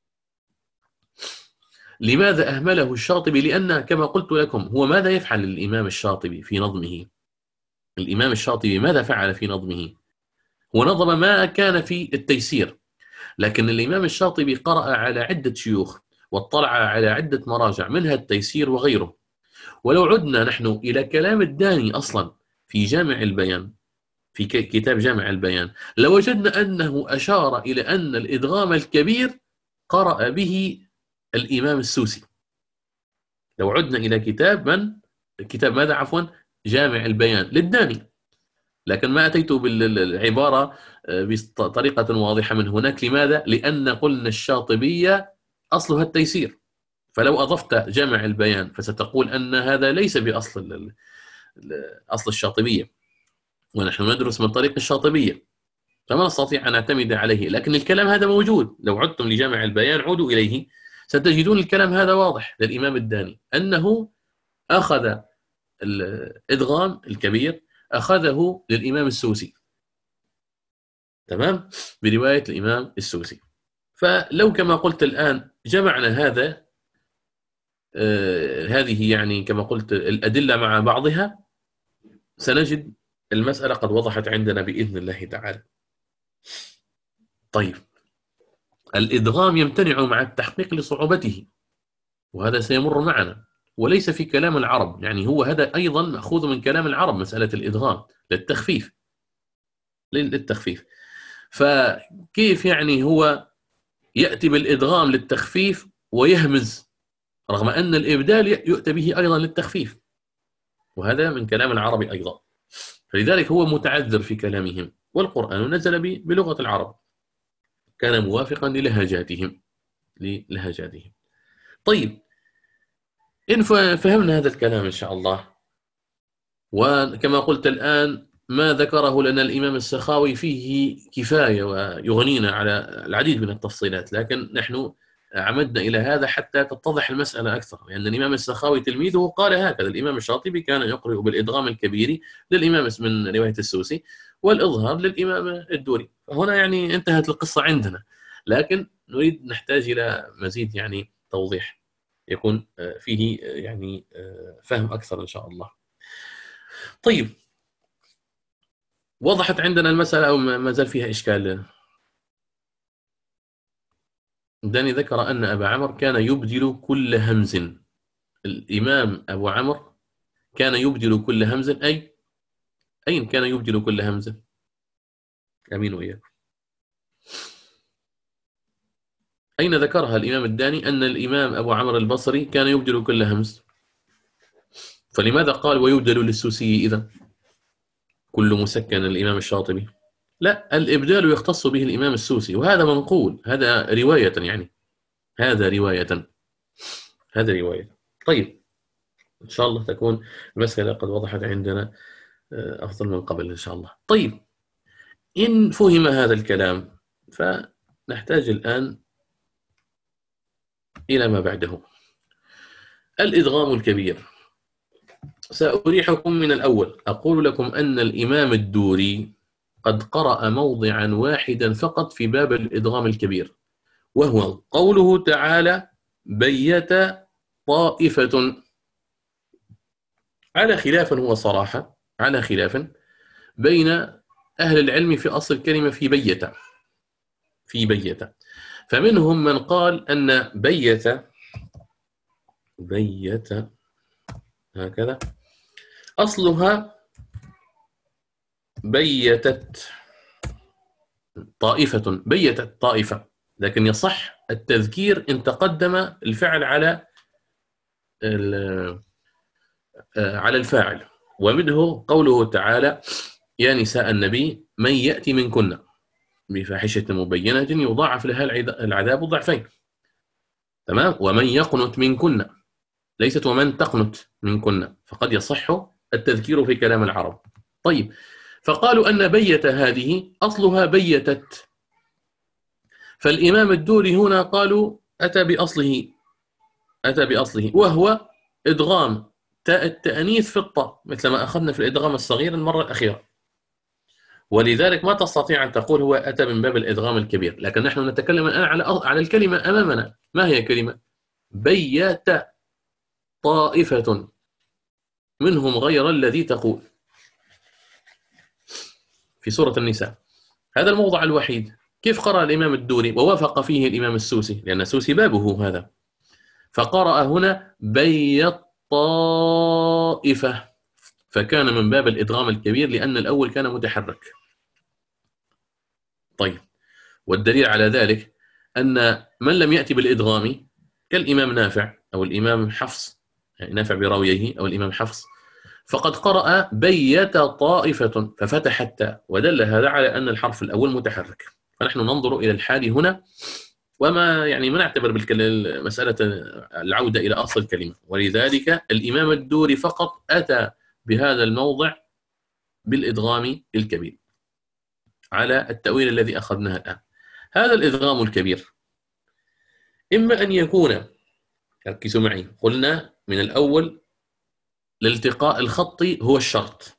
لماذا أهمله الشاطبي؟ لأن كما قلت لكم هو ماذا يفعل الإمام الشاطبي في نظمه؟ الإمام الشاطبي ماذا فعل في نظمه؟ هو نظم ما كان في التيسير، لكن الإمام الشاطبي قرأ على عدة شيوخ واطلع على عدة مراجع منها التيسير وغيره. ولو عدنا نحن إلى كلام الداني أصلا في جامع البيان، في كتاب جامع البيان، لوجدنا أنه أشار إلى أن الإدغام الكبير قرأ به الإمام السوسي. لو عدنا إلى كتاب من؟ كتاب ماذا عفوا؟ جامع البيان للداني، لكن ما أتيت بالعبارة بطريقة واضحة من هناك. لماذا؟ لأن قلنا الشاطبية أصلها التيسير، فلو أضفت جامع البيان فستقول أن هذا ليس بأصل أصل الشاطبية، ونحن ندرس من طريق الشاطبية، فما نستطيع أن نعتمد عليه. لكن الكلام هذا موجود، لو عدتم لجامع البيان عودوا إليه ستجدون الكلام هذا واضح للإمام الداني، أنه أخذ الإدغام الكبير أخذه للإمام السوسي، تمام، برواية الإمام السوسي. فلو كما قلت الآن جمعنا هذا آه هذه يعني كما قلت الأدلة مع بعضها، سنجد المسألة قد وضحت عندنا بإذن الله تعالى. طيب، الإدغام يمتنع مع التحقيق لصعوبته، وهذا سيمر معنا، وليس في كلام العرب، يعني هو هذا أيضا مأخوذ من كلام العرب، مسألة الإدغام للتخفيف للتخفيف. فكيف يعني هو يأتي بالإدغام للتخفيف ويهمز، رغم أن الإبدال يؤتى به أيضا للتخفيف، وهذا من كلام العرب أيضا، فلذلك هو متعذر في كلامهم، والقرآن نزل بلغة العرب، كان موافقا للهجاتهم للهجاتهم. طيب، إن فهمنا هذا الكلام إن شاء الله، وكما قلت الآن ما ذكره لنا الإمام السخاوي فيه كفاية ويغنينا على العديد من التفصيلات، لكن نحن عمدنا إلى هذا حتى تتضح المسألة أكثر، لأن الإمام السخاوي تلميذه قال هكذا: الإمام الشاطبي كان يقرأ بالإدغام الكبير للإمام من رواية السوسي والإظهار للإمام الدوري. فهنا يعني انتهت القصة عندنا، لكن نريد نحتاج إلى مزيد يعني توضيح يكون فيه يعني فهم أكثر إن شاء الله. طيب، وضحت عندنا المسألة أو ما زال فيها إشكال؟ داني ذكر أن أبا عمرو كان يبدل كل همز. الإمام أبو عمرو كان يبدل كل همز، أي أين كان يبدل كل همز؟ أمين وإياك. أين ذكرها الإمام الداني أن الإمام أبو عمرو البصري كان يبدل كل همز؟ فلماذا قال ويبدل للسوسي إذا كل مسكن الإمام الشاطبي؟ لا، الإبدال يختص به الإمام السوسي، وهذا منقول، هذا رواية، يعني هذا رواية هذا رواية. طيب، إن شاء الله تكون المسألة قد وضحت عندنا أفضل من قبل إن شاء الله. طيب، إن فهم هذا الكلام فنحتاج الآن إلى ما بعده. الإدغام الكبير سأريحكم من الأول. أقول لكم أن الإمام الدوري قد قرأ موضعا واحدا فقط في باب الإدغام الكبير، وهو قوله تعالى: بيت طائفة، على خلاف، هو صراحة على خلاف بين أهل العلم في أصل الكلمة في بيت في بيت فمنهم من قال أن بيت بيت هكذا أصلها بيتت طائفة، بيتت طائفة، لكن يصح التذكير إن تقدم الفعل على على الفاعل، ومنه قوله تعالى: يا نساء النبي من يأتي منكن بفاحشة مبينة يضاعف لها العذاب ضعفين، تمام، ومن يقنت منكن، ليست ومن تقنت منكن، فقد يصح التذكير في كلام العرب. طيب، فقالوا أن بيت هذه أصلها بيتت، فالإمام الدوري هنا قالوا أتى بأصله أتى بأصله وهو إدغام تاء التأنيث في الطاء، مثل ما أخذنا في الإدغام الصغير المرة الأخيرة، ولذلك ما تستطيع أن تقول هو أتى من باب الإدغام الكبير، لكن نحن نتكلم الآن على على الكلمة أمامنا. ما هي كلمة بيت طائفة منهم غير الذي تقول في سورة النساء، هذا الموضع الوحيد. كيف قرأ الإمام الدوري ووافق فيه الإمام السوسي، لأن السوسي بابه هذا، فقرأ هنا بيت طائفة، فكان من باب الإدغام الكبير لأن الأول كان متحرك. طيب، والدليل على ذلك أن من لم يأتي بالإدغام كالإمام نافع أو الإمام حفص، يعني نافع براويه أو الإمام حفص، فقد قرأ بيت طائفة ففتح التاء، ودل هذا على أن الحرف الأول متحرك. فنحن ننظر إلى الحال هنا، وما يعني ما نعتبر بالمسألة العودة إلى أصل الكلمة، ولذلك الإمام الدوري فقط أتى بهذا الموضع بالإدغام الكبير على التأويل الذي أخذناه الآن. هذا الإدغام الكبير إما أن يكون، ركزوا معي، قلنا من الأول الالتقاء الخطي هو الشرط،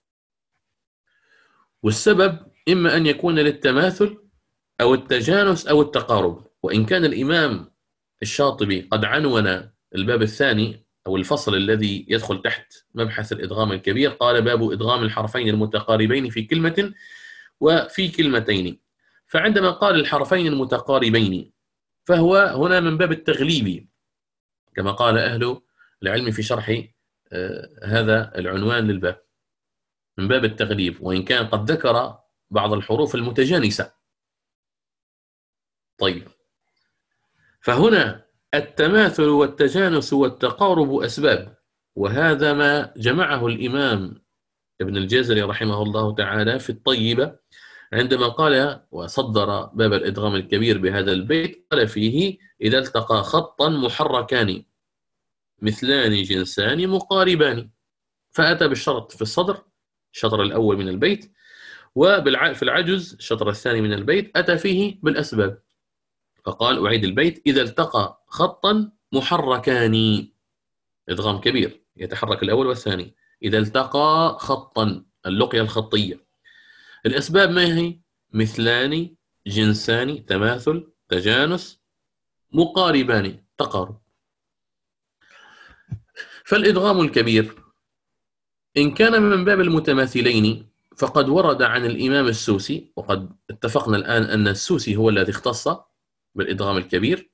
والسبب إما أن يكون للتماثل أو التجانس أو التقارب. وإن كان الإمام الشاطبي قد عنون الباب الثاني أو الفصل الذي يدخل تحت مبحث الإدغام الكبير، قال باب إدغام الحرفين المتقاربين في كلمة وفي كلمتين. فعندما قال الحرفين المتقاربين فهو هنا من باب التغليب، كما قال أهل العلم في شرح آه هذا العنوان للباب، من باب التغليب، وإن كان قد ذكر بعض الحروف المتجانسة. طيب، فهنا التماثل والتجانس والتقارب أسباب، وهذا ما جمعه الإمام ابن الجزري رحمه الله تعالى في الطيبة عندما قال وصدر باب الإدغام الكبير بهذا البيت، قال فيه: إذا التقى خطا محركان مثلان جنسان مقاربان. فأتى بالشرط في الصدر، الشطر الأول من البيت، وفي العجز الشطر الثاني من البيت أتى فيه بالأسباب. فقال: أعيد البيت: إذا التقى خطا محركان، إدغام كبير يتحرك الأول والثاني. إذا التقى خطا، اللقية الخطية. الأسباب ما هي؟ مثلان، جنسان تماثل، تجانس، مقاربان تقارب. فالإدغام الكبير إن كان من باب المتماثلين فقد ورد عن الإمام السوسي، وقد اتفقنا الآن أن السوسي هو الذي اختص بالإدغام الكبير.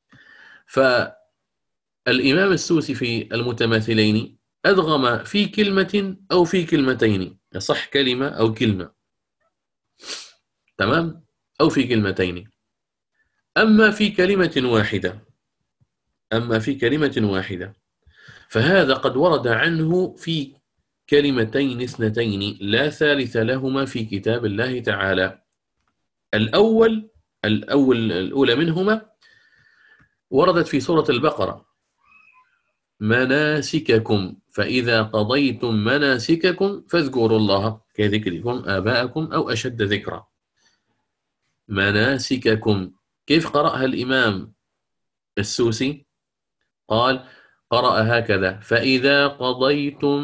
فالإمام السوسي في المتماثلين أدغم في كلمة أو في كلمتين، يصح كلمة أو كلمة، تمام، أو في كلمتين. أما في كلمة واحدة أما في كلمة واحدة فهذا قد ورد عنه في كلمتين اثنتين لا ثالث لهما في كتاب الله تعالى. الأول الأول الأولى منهما وردت في سورة البقرة: مناسككم فإذا قضيتم مناسككم فاذكروا الله كذكركم آباءكم أو أشد ذكرا. مناسككم، كيف قرأها الإمام السوسي؟ قال: قرأ هكذا: فإذا قضيتم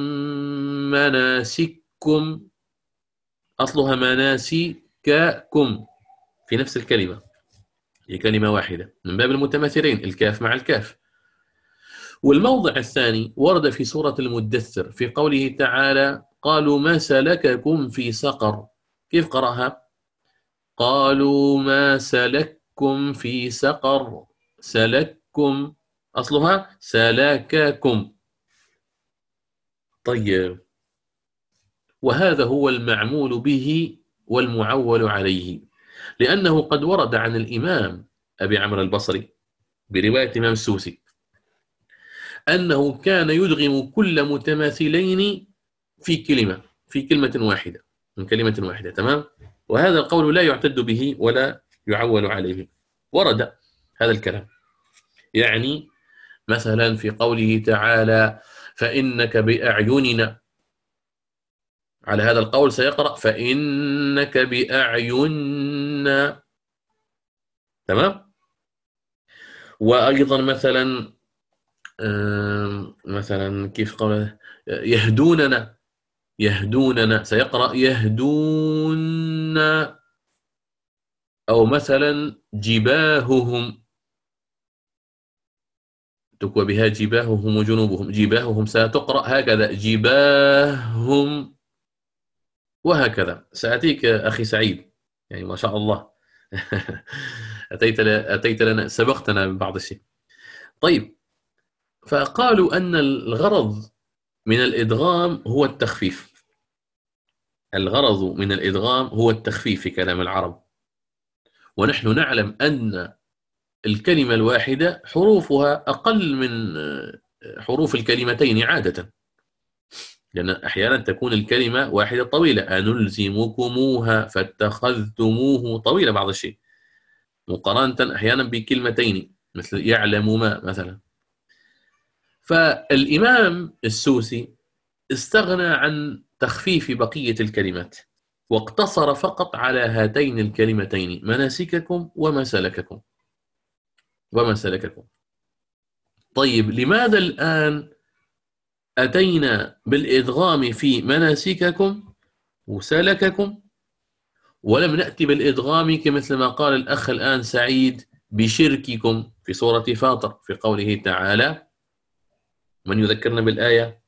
مناسككم، أصلها مناسككم في نفس الكلمة، هي كلمة واحدة من باب المتماثلين، الكاف مع الكاف. والموضع الثاني ورد في سورة المدثر في قوله تعالى: قالوا ما سلككم في سقر. كيف قرأها؟ قالوا ما سلككم في سقر. سلككم أصلها سلككم. طيب، وهذا هو المعمول به والمعول عليه، لأنه قد ورد عن الإمام أبي عمرو البصري برواية الإمام السوسي أنه كان يدغم كل متماثلين في كلمة في كلمة واحدة من كلمة واحدة، تمام. وهذا القول لا يعتد به ولا يعول عليه، ورد هذا الكلام. يعني مثلا في قوله تعالى: فإنك بأعيننا، على هذا القول سيقرأ: فإنك بأعيننا، تمام. وأيضا مثلا مثلا كيف قال: يهدوننا يهدوننا سيقرأ يهدون. أو مثلا جباههم، تكوى بها جباههم وجنوبهم، جباههم ستقرأ هكذا جباههم، وهكذا. سأتيك أخي سعيد، يعني ما شاء الله أتيت أتيت لنا، سبقتنا ببعض الشيء. طيب، فقالوا أن الغرض من الإدغام هو التخفيف. الغرض من الإدغام هو التخفيف في كلام العرب، ونحن نعلم أن الكلمة الواحدة حروفها أقل من حروف الكلمتين عادة، لأن أحيانا تكون الكلمة واحدة طويلة: أنلزمكموها فاتخذتموه، طويلة بعض الشيء، مقارنة أحيانا بكلمتين مثل يعلم ما مثلا. فالإمام السوسي استغنى عن تخفيف بقية الكلمات واقتصر فقط على هاتين الكلمتين: مناسككم ومسالككم. وما سلككم. طيب لماذا الآن أتينا بالإدغام في مناسككم وسلككم ولم نأتي بالإدغام كمثل ما قال الأخ الآن سعيد بشرككم في سورة فاطر في قوله تعالى؟ من يذكرنا بالآية؟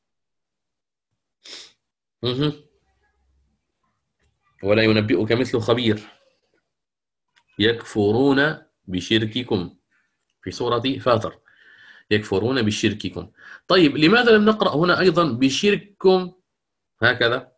مه. ولا ينبئك مثل خبير. يكفرون بشرككم في سورة فاطر، يكفرون بشرككم. طيب لماذا لم نقرأ هنا أيضا بشرككم هكذا؟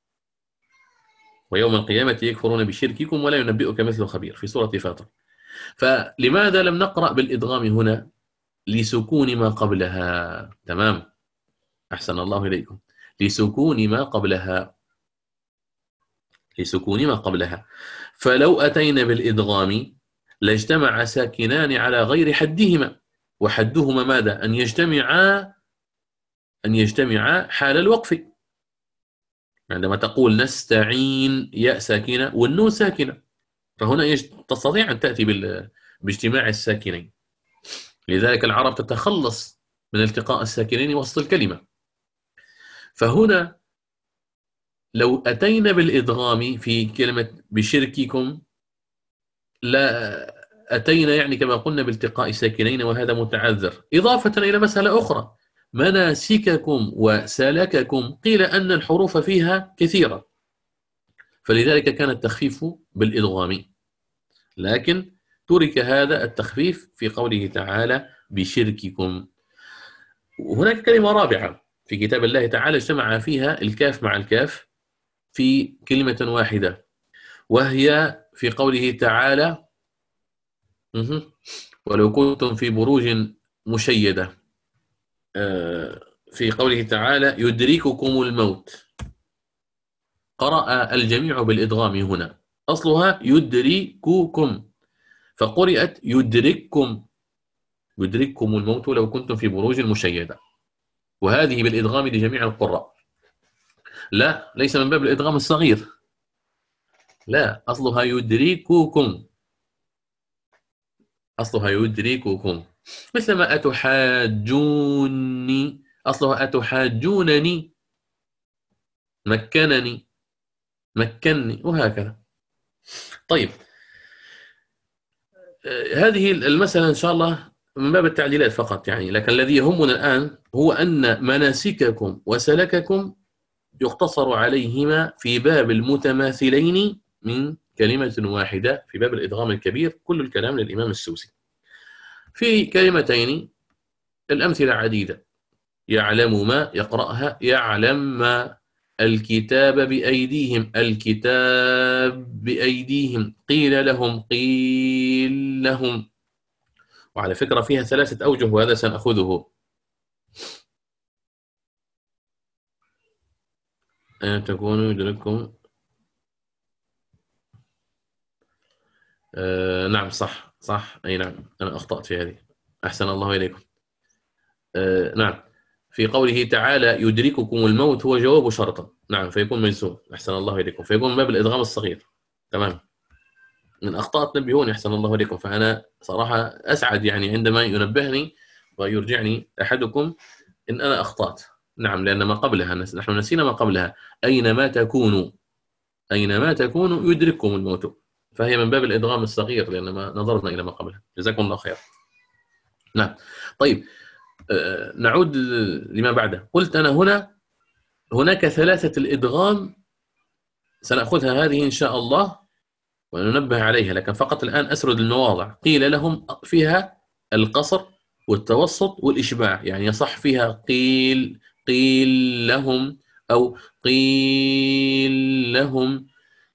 ويوم القيامة يكفرون بشرككم ولا ينبئك مثل خبير في سورة فاطر. فلماذا لم نقرأ بالإدغام هنا؟ لسكون ما قبلها. تمام، أحسن الله إليكم. لسكون ما قبلها، لسكون ما قبلها. فلو أتينا بالإدغام لاجتمع ساكنان على غير حدهما، وحدهما ماذا؟ أن يجتمعا أن يجتمعا حال الوقف. عندما تقول نستعين ياء ساكنة والنون ساكنة، فهنا يج... تستطيع أن تأتي بال... باجتماع الساكنين. لذلك العرب تتخلص من التقاء الساكنين وسط الكلمة. فهنا لو أتينا بالإدغام في كلمة بشرككم لا أتينا يعني كما قلنا بالتقاء ساكنين، وهذا متعذر. إضافة إلى مسألة أخرى، مناسككم وسلككم قيل أن الحروف فيها كثيرة، فلذلك كان التخفيف بالإدغام، لكن ترك هذا التخفيف في قوله تعالى بشرككم. وهناك كلمة رابعة في كتاب الله تعالى اجتمع فيها الكاف مع الكاف في كلمة واحدة، وهي في قوله تعالى ولو كنتم في بروج مشيدة، في قوله تعالى يدرككم الموت. قرأ الجميع بالإدغام هنا، أصلها يدرككم فقرأت يدرككم، يدرككم الموت لو كنتم في بروج مشيدة، وهذه بالإدغام لجميع القراء. لا، ليس من باب الإدغام الصغير، لا، أصلها يدرككم، أصلها يدرككم. مثل ما أتحاجوني، أصلها أتحاجونني، مكنني، مكنني، وهكذا. طيب هذه المسألة إن شاء الله من باب التعليلات فقط يعني، لكن الذي يهمنا الآن هو أن مناسككم وسلككم يقتصر عليهما في باب المتماثلين من كلمة واحدة في باب الإدغام الكبير. كل الكلام للإمام السوسي. في كلمتين الأمثلة عديدة. يعلم ما، يقرأها يعلم ما. الكتاب بأيديهم، الكتاب بأيديهم. قيل لهم، قيل لهم. وعلى فكرة فيها ثلاثة أوجه وهذا سنأخذه. أن تكونوا يدرككم. آه نعم صح صح، أي نعم أنا أخطأت في هذه، أحسن الله إليكم. آه نعم، في قوله تعالى يدرككم الموت هو جواب شرطا، نعم فيكون مجزوم، أحسن الله إليكم، فيكون من باب الإدغام الصغير. تمام، من أخطاء تنبهوني أحسن الله إليكم، فأنا صراحة أسعد يعني عندما ينبهني ويرجعني أحدكم إن أنا أخطأت. نعم، لأن ما قبلها نحن نسينا ما قبلها، أينما تكونوا، أينما تكونوا يدرككم الموت، فهي من باب الإدغام الصغير لأن ما نظرنا إلى ما قبلها. جزاكم الله خير. نعم طيب آه نعود لما بعده. قلت أنا هنا هناك ثلاثة الإدغام سنأخذها هذه إن شاء الله وننبه عليها، لكن فقط الآن أسرد المواضع. قيل لهم فيها القصر والتوسط والإشباع، يعني يصح فيها قيل، قيل لهم، أو قيل لهم،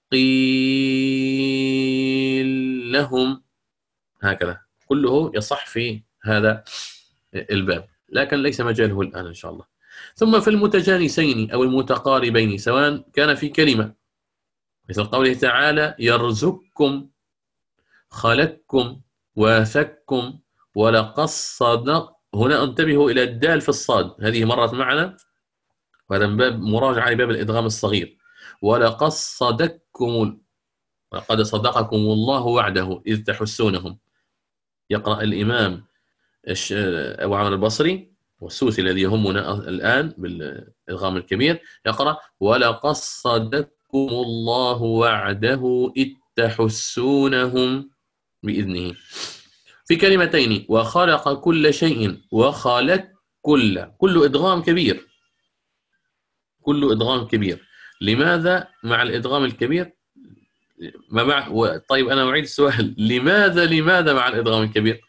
قيل لهم، هكذا كله يصح في هذا الباب، لكن ليس مجاله الآن إن شاء الله. ثم في المتجانسين أو المتقاربين سواء كان في كلمة مثل قوله تعالى يرزقكم، خلقكم، واثكم، ولقد صدق. هنا انتبهوا إلى الدال في الصاد، هذه مرت معنا وهذا من باب مراجعة لباب الإدغام الصغير. ولقد صدقكم، ولقد صدقكم الله وعده إذ تحسونهم، يقرأ الإمام أبو عمرو البصري والسوسي الذي يهمنا الآن بالإدغام الكبير، يقرأ: ولقد صدقكم الله وعده إذ تحسونهم بإذنه. في كلمتين: وخلق كل شيء وخلق كل، كل إدغام كبير، كل إدغام كبير. لماذا مع الإدغام الكبير؟ ما مع و... طيب أنا أعيد السؤال: لماذا لماذا مع الإدغام الكبير؟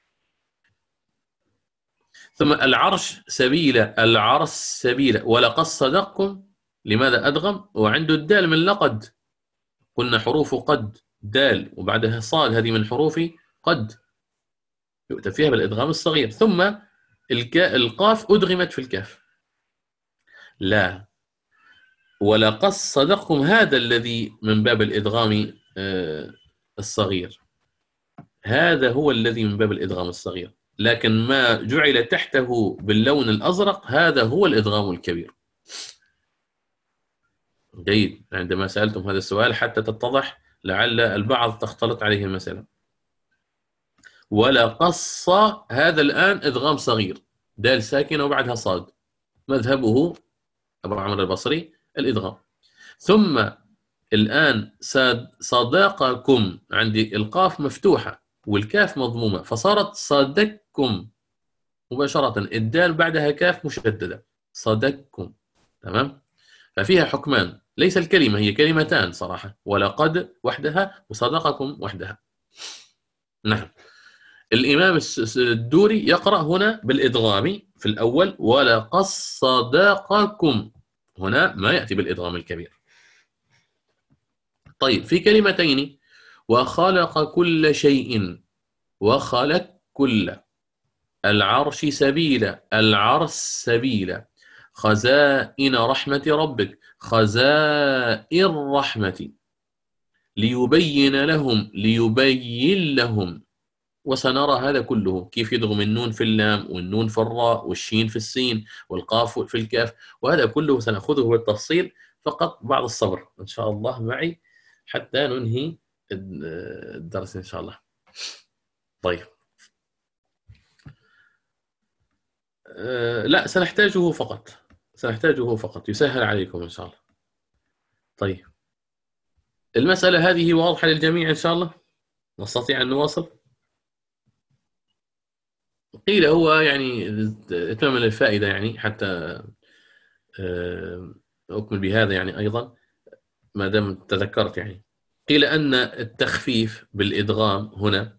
ثم العرش سبيلة، العرش سبيلة، ولقد صدقكم، لماذا أدغم؟ وعنده الدال من لقد، قلنا حروف قد دال وبعدها صاد، هذه من حروف قد يؤتى فيها بالإدغام الصغير. ثم الكا... القاف أدغمت في الكاف. لا، ولقد صدقكم هذا الذي من باب الإدغام الصغير، هذا هو الذي من باب الإدغام الصغير، لكن ما جعل تحته باللون الأزرق هذا هو الإدغام الكبير. جيد، عندما سألتم هذا السؤال حتى تتضح، لعل البعض تختلط عليه المسألة. ولقص هذا الآن إدغام صغير، دال ساكنة وبعدها صاد، مذهبه أبو عمرو البصري الإدغام. ثم الآن صداقكم، عندي القاف مفتوحة والكاف مضمومة، فصارت صدقكم مباشرة، الدال بعدها كاف مشددة، صدقكم. تمام؟ ففيها حكمان، ليس الكلمة، هي كلمتان صراحة، ولقد وحدها وصدقكم وحدها. نعم. الإمام الدوري يقرأ هنا بالإدغام في الأول: ولقد صدقكم، هنا ما يأتي بالإدغام الكبير. طيب في كلمتين: وخلق كل شيء وخلق كل، العرش سبيلا، العرش سبيلا، خزائن رحمة ربك، خزائن رحمة، ليبين لهم، ليبين لهم. وسنرى هذا كله كيف يدغم النون في اللام والنون في الراء والشين في السين والقاف في الكاف، وهذا كله سنأخذه بالتفصيل، فقط بعد الصبر إن شاء الله معي حتى ننهي الدرس إن شاء الله. طيب أه لا، سنحتاجه فقط، سنحتاجه فقط، يسهل عليكم إن شاء الله. طيب المسألة هذه واضحة للجميع إن شاء الله، نستطيع أن نواصل. قيل هو يعني إتماما للفائدة، يعني حتى أكمل بهذا يعني أيضا ما دام تذكرت، يعني قيل أن التخفيف بالإدغام هنا،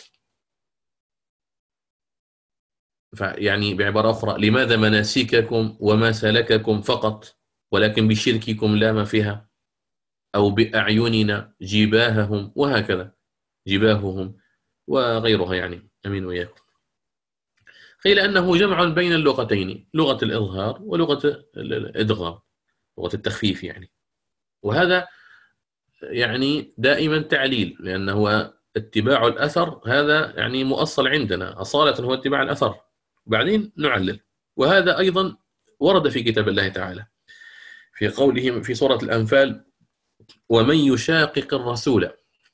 يعني بعبارة أخرى: لماذا مناسككم وما سلككم فقط، ولكن بشرككم لا ما فيها، أو بأعيننا جباههم، وهكذا جباههم وغيرها، يعني أمين وإياكم. قيل أنه جمع بين اللغتين، لغة الإظهار ولغة الإدغام، لغة التخفيف يعني. وهذا يعني دائما تعليل، لأنه اتباع الأثر هذا يعني مؤصل عندنا أصالة، هو اتباع الأثر، وبعدين نعلل. وهذا أيضا ورد في كتاب الله تعالى في قوله في سورة الأنفال: ومن يشاقق الرسول.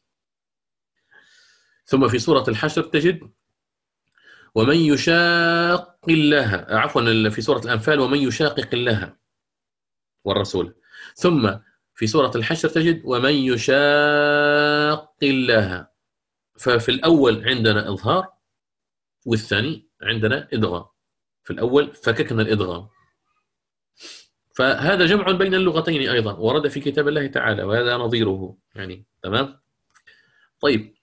ثم في سورة الحشر تجد: ومن يشاق الله، عفوا في سورة الأنفال: ومن يشاقق الله والرسول. ثم في سورة الحشر تجد: ومن يشاق الله. ففي الأول عندنا إظهار، والثاني عندنا إدغام. في الأول فككنا الإدغام، فهذا جمع بين اللغتين أيضا ورد في كتاب الله تعالى، وهذا نظيره يعني. تمام. طيب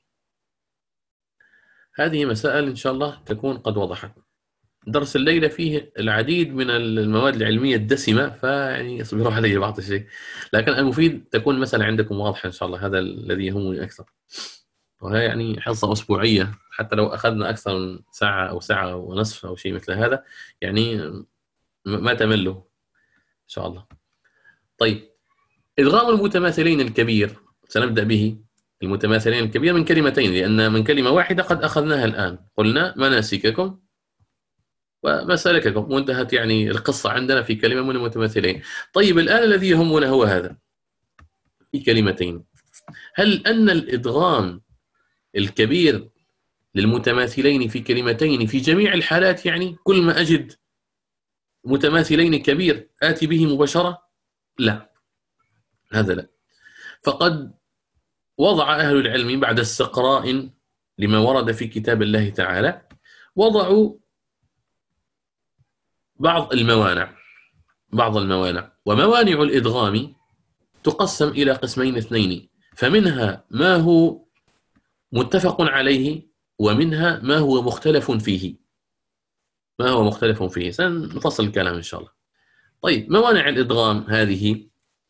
هذه مسائل إن شاء الله تكون قد وضحت. درس الليلة فيه العديد من المواد العلمية الدسمة، فيعني اصبروا علي بعض الشيء، لكن المفيد تكون مسألة عندكم واضحة إن شاء الله، هذا الذي يهمني أكثر. وهي يعني حصة أسبوعية، حتى لو أخذنا أكثر من ساعة أو ساعة ونصف أو شيء مثل هذا، يعني ما تملوا إن شاء الله. طيب إدغام المتماثلين الكبير سنبدأ به. المتماثلين الكبير من كلمتين، لأن من كلمة واحدة قد أخذناها الآن، قلنا مناسككم ومسالككم، وانتهت يعني القصة عندنا في كلمة من المتماثلين. طيب الآن الذي يهمنا هو هذا في كلمتين: هل أن الإدغام الكبير للمتماثلين في كلمتين في جميع الحالات، يعني كل ما أجد متماثلين كبير آتي به مباشرة؟ لا، هذا لا. فقد وضع أهل العلم بعد استقراء لما ورد في كتاب الله تعالى، وضعوا بعض الموانع بعض الموانع وموانع الإدغام تقسم إلى قسمين اثنين، فمنها ما هو متفق عليه ومنها ما هو مختلف فيه ما هو مختلف فيه سنفصل الكلام إن شاء الله. طيب، موانع الإدغام هذه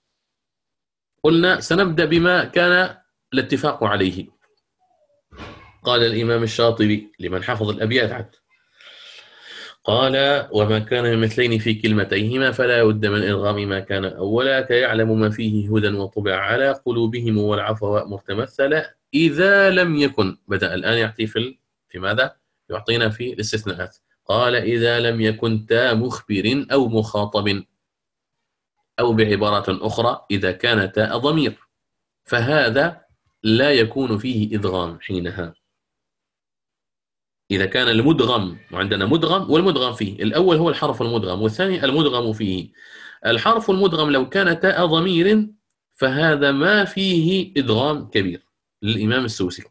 قلنا سنبدأ بما كان الاتفاق عليه. قال الإمام الشاطبي لمن حفظ الأبيات عد، قال: وما كان من مثلين في كلمتيهما فلا بد من إدغام ما كان أولا، كيعلم ما فيه هدى وطبع على قلوبهم والعفو مرتمثلا، إذا لم يكن. بدأ الآن يعطي في في ماذا؟ يعطينا في الاستثناءات. قال: إذا لم يكن تا مخبر أو مخاطب، أو بعبارة أخرى إذا كان تاء ضمير، فهذا لا يكون فيه إدغام حينها. إذا كان المدغم، وعندنا مدغم والمدغم فيه، الأول هو الحرف المدغم والثاني المدغم فيه. الحرف المدغم لو كان تاء ضمير فهذا ما فيه إدغام كبير للإمام السوسي،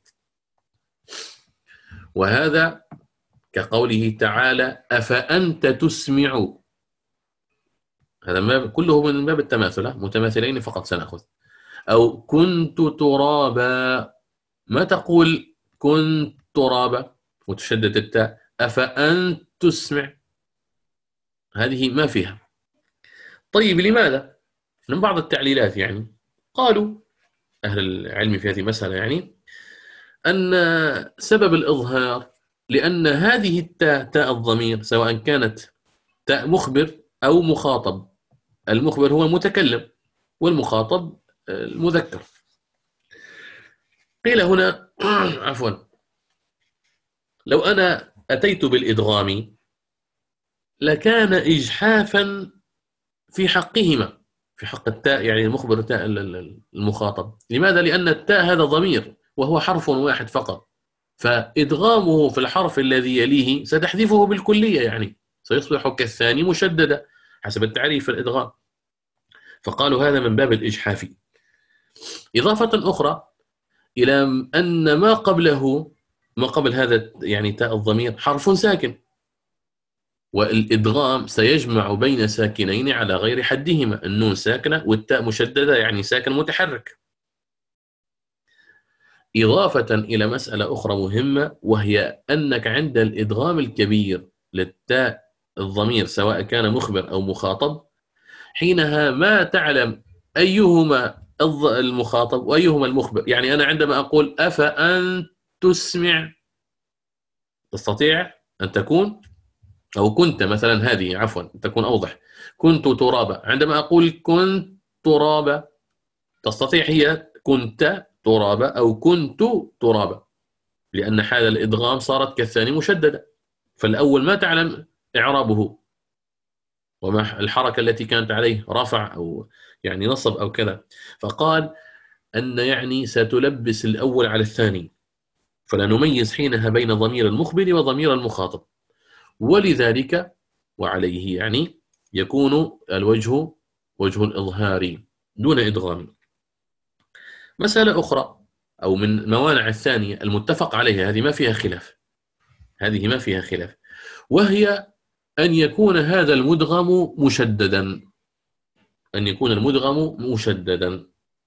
وهذا كقوله تعالى: أفأنت تسمع. هذا ما كله من باب التماثل، متماثلين فقط سنأخذ. أو كنت ترابا، ما تقول كنت ترابا وتشدد التاء، أفأنت تسمع، هذه ما فيها. طيب، لماذا؟ من بعض التعليلات يعني قالوا أهل العلم في هذه المسألة يعني أن سبب الإظهار لأن هذه التاء، تاء الضمير، سواء كانت تاء مخبر أو مخاطب، المخبر هو المتكلم والمخاطب المذكر. قيل هنا عفوا لو أنا أتيت بالإدغام لكان إجحافا في حقهما، في حق التاء يعني المخبر تاء المخاطب. لماذا؟ لأن التاء هذا ضمير وهو حرف واحد فقط، فإدغامه في الحرف الذي يليه ستحذفه بالكلية، يعني سيصبح كالثاني مشددا حسب التعريف الإدغام. فقالوا هذا من باب الإجحاف. إضافة أخرى إلى أن ما قبله، ما قبل هذا يعني تاء الضمير حرف ساكن، والإدغام سيجمع بين ساكنين على غير حدهما، النون ساكنة والتاء مشددة يعني ساكن متحرك. إضافة إلى مسألة أخرى مهمة، وهي أنك عند الإدغام الكبير للتاء الضمير سواء كان مخبر أو مخاطب، حينها ما تعلم أيهما المخاطب وأيهما المخبر. يعني أنا عندما أقول أفأنت تسمع، تستطيع أن تكون أو كنت مثلا، هذه عفوا تكون أوضح، كنت ترابا. عندما أقول كنت ترابا تستطيع هي كنت ترابا أو كنت ترابا، لأن حال الإدغام صارت كالثاني مشددة، فالأول ما تعلم إعرابه وما الحركة التي كانت عليه، رفع أو يعني نصب أو كذا. فقال أن يعني ستلبس الأول على الثاني، فلا نميز حينها بين ضمير المخبر وضمير المخاطب، ولذلك وعليه يعني يكون الوجه وجه الإظهار دون إدغام. مسألة أخرى أو من الموانع الثانية المتفق عليها، هذه ما فيها خلاف، هذه ما فيها خلاف، وهي أن يكون هذا المدغم مشددا، أن يكون المدغم مشددا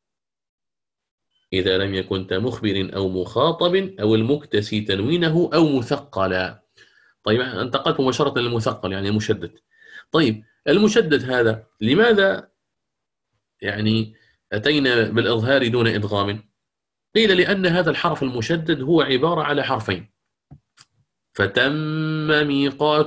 إذا لم يكن مخبر أو مخاطب أو المكتسي تنوينه أو مثقلا. طيب، انتقلت مباشرة للمثقل يعني المشدد. طيب، المشدد هذا لماذا يعني أتينا بالإظهار دون إدغام؟ قيل لأن هذا الحرف المشدد هو عبارة على حرفين، فتم ميقات،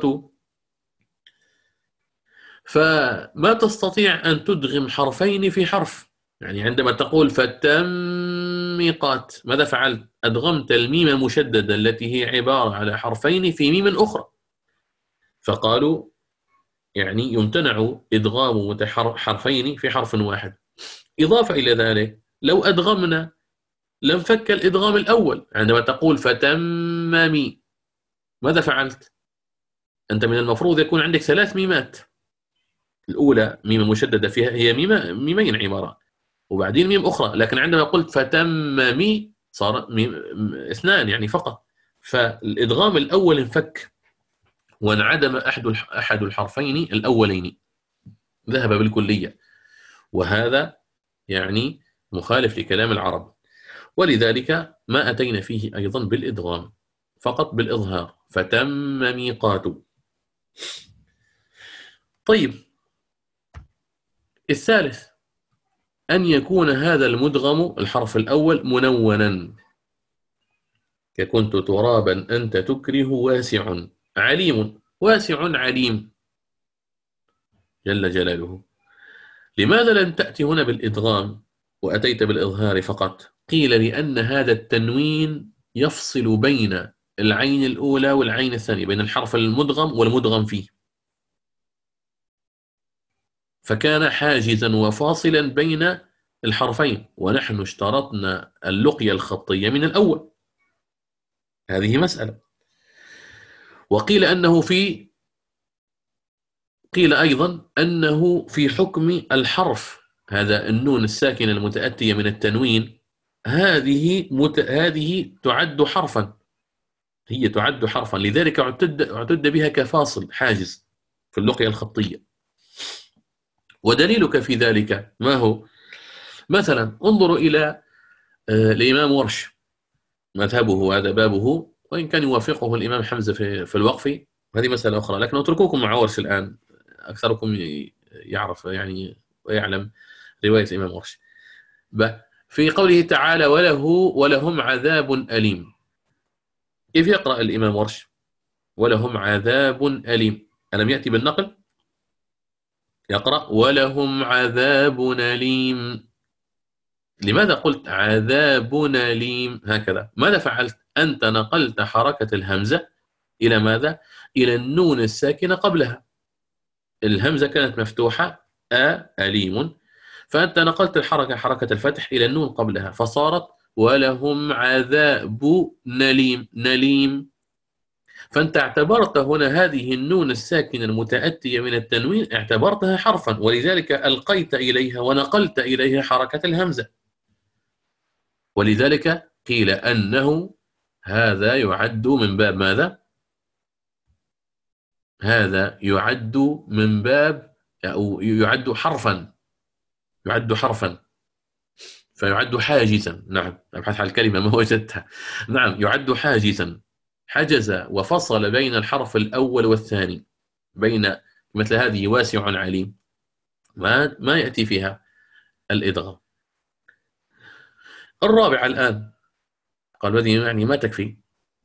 فما تستطيع أن تدغم حرفين في حرف. يعني عندما تقول فتم ميقات، ماذا فعلت؟ أدغمت الميم المشددة التي هي عبارة على حرفين في ميم أخرى. فقالوا يعني يمتنع إدغام حرفين في حرف واحد. إضافة إلى ذلك، لو أدغمنا لانفك الإدغام الأول. عندما تقول فتممي ماذا فعلت؟ أنت من المفروض يكون عندك ثلاث ميمات، الأولى ميم مشددة فيها هي ميم ميمين عبارة، وبعدين ميم أخرى، لكن عندما قلت فتممي صار ميم اثنان يعني فقط. فالإدغام الأول انفك وانعدم أحد أحد الحرفين الأولين، ذهب بالكلية، وهذا يعني مخالف لكلام العرب، ولذلك ما أتينا فيه أيضا بالإدغام، فقط بالإظهار فتم ميقات. طيب الثالث أن يكون هذا المدغم الحرف الأول منونا، ككنت ترابا أنت تكره واسع عليم، واسع عليم جل جلاله. لماذا لم تأتي هنا بالإدغام وأتيت بالإظهار فقط؟ قيل لأن هذا التنوين يفصل بين العين الأولى والعين الثانية، بين الحرف المدغم والمدغم فيه، فكان حاجزا وفاصلا بين الحرفين، ونحن اشترطنا اللقية الخطية من الأول، هذه مسألة. وقيل أنه في قيل أيضا أنه في حكم الحرف، هذا النون الساكنة المتأتية من التنوين، هذه مت... هذه تعد حرفا، هي تعد حرفا، لذلك اعتد اعتد بها كفاصل حاجز في اللقية الخطية. ودليلك في ذلك ما هو؟ مثلا انظروا إلى آه الإمام ورش، مذهبه هذا بابه، وإن كان يوافقه الإمام حمزة في, في الوقف، هذه مسألة أخرى، لكن أتركوكم مع ورش الآن، أكثركم يعرف يعني ويعلم رواية الإمام ورش. في قوله تعالى وله ولهم عذاب أليم، كيف يقرأ الإمام ورش ولهم عذاب أليم؟ ألم يأتي بالنقل؟ يقرأ ولهم عذاب أليم. لماذا قلت عذاب أليم هكذا؟ ماذا فعلت؟ أنت نقلت حركة الهمزة إلى ماذا؟ إلى النون الساكنة قبلها، الهمزة كانت مفتوحة أ أليم، فأنت نقلت الحركة حركة الفتح إلى النون قبلها، فصارت ولهم عذاب نليم نليم. فأنت اعتبرت هنا هذه النون الساكنة المتأتية من التنوين اعتبرتها حرفا، ولذلك ألقيت إليها ونقلت إليها حركة الهمزة، ولذلك قيل أنه هذا يعد من باب ماذا؟ هذا يعد من باب أو يعد حرفا، يعد حرفا فيعد حاجزا. نعم أبحث عن الكلمة ما وجدتها. نعم يعد حاجزا، حجز وفصل بين الحرف الأول والثاني، بين مثل هذه واسع عليم ما ما يأتي فيها الإدغام. الرابعة الآن قال هذه يعني ما تكفي،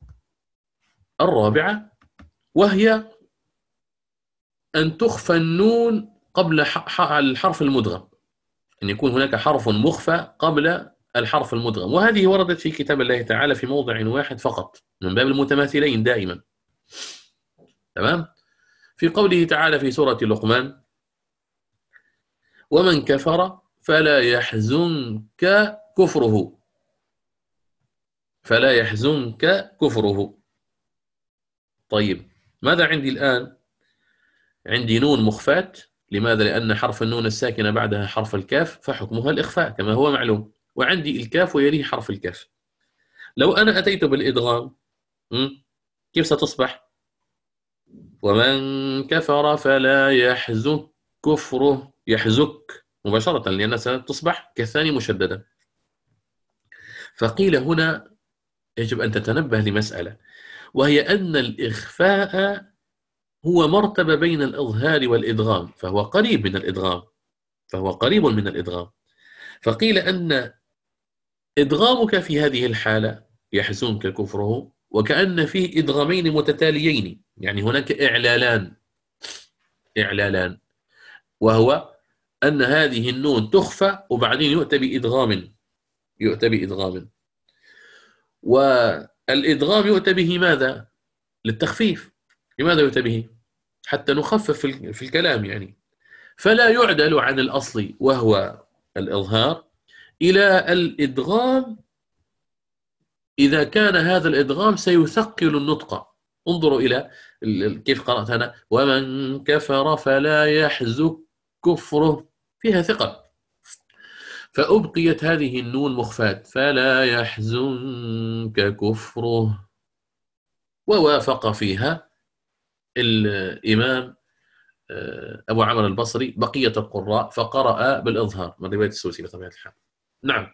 الرابعة وهي أن تخفى النون قبل الحرف المدغم، أن يكون هناك حرف مخفى قبل الحرف المدغم، وهذه وردت في كتاب الله تعالى في موضع واحد فقط من باب المتماثلين دائما. تمام؟ في قوله تعالى في سورة لقمان ومن كفر فلا يحزنك كفره، فلا يحزنك كفره. طيب ماذا عندي الآن؟ عندي نون مخفاة، لماذا؟ لأن حرف النون الساكنة بعدها حرف الكاف فحكمها الإخفاء كما هو معلوم، وعندي الكاف ويليه حرف الكاف. لو أنا أتيت بالإدغام كيف ستصبح؟ ومن كفر فلا يحزك كفره، يحزك مباشرة لأنها ستصبح كالثاني مشددة. فقيل هنا يجب أن تتنبه لمسألة، وهي أن الإخفاء هو مرتبة بين الإظهار والإدغام، فهو قريب من الإدغام، فهو قريب من الإدغام. فقيل أن إدغامك في هذه الحالة يحزنك كفره وكأن فيه إدغامين متتاليين، يعني هناك إعلالان إعلالان وهو أن هذه النون تخفى وبعدين يؤتى بإدغام، يؤتى بإدغام، والإدغام يؤتى به ماذا؟ للتخفيف. لماذا يؤتى به؟ حتى نخفف في الكلام يعني. فلا يعدل عن الأصل وهو الإظهار إلى الإدغام إذا كان هذا الإدغام سيثقل النطق. انظروا إلى كيف قرأت أنا: ومن كفر فلا يحزك كفره، فيها ثقل، فأبقيت هذه النون مخفاة: فلا يحزنك كفره. ووافق فيها الإمام أبو عمرو البصري بقية القراء فقرأ بالإظهار من رواية السوسي بطبيعة الحال. نعم،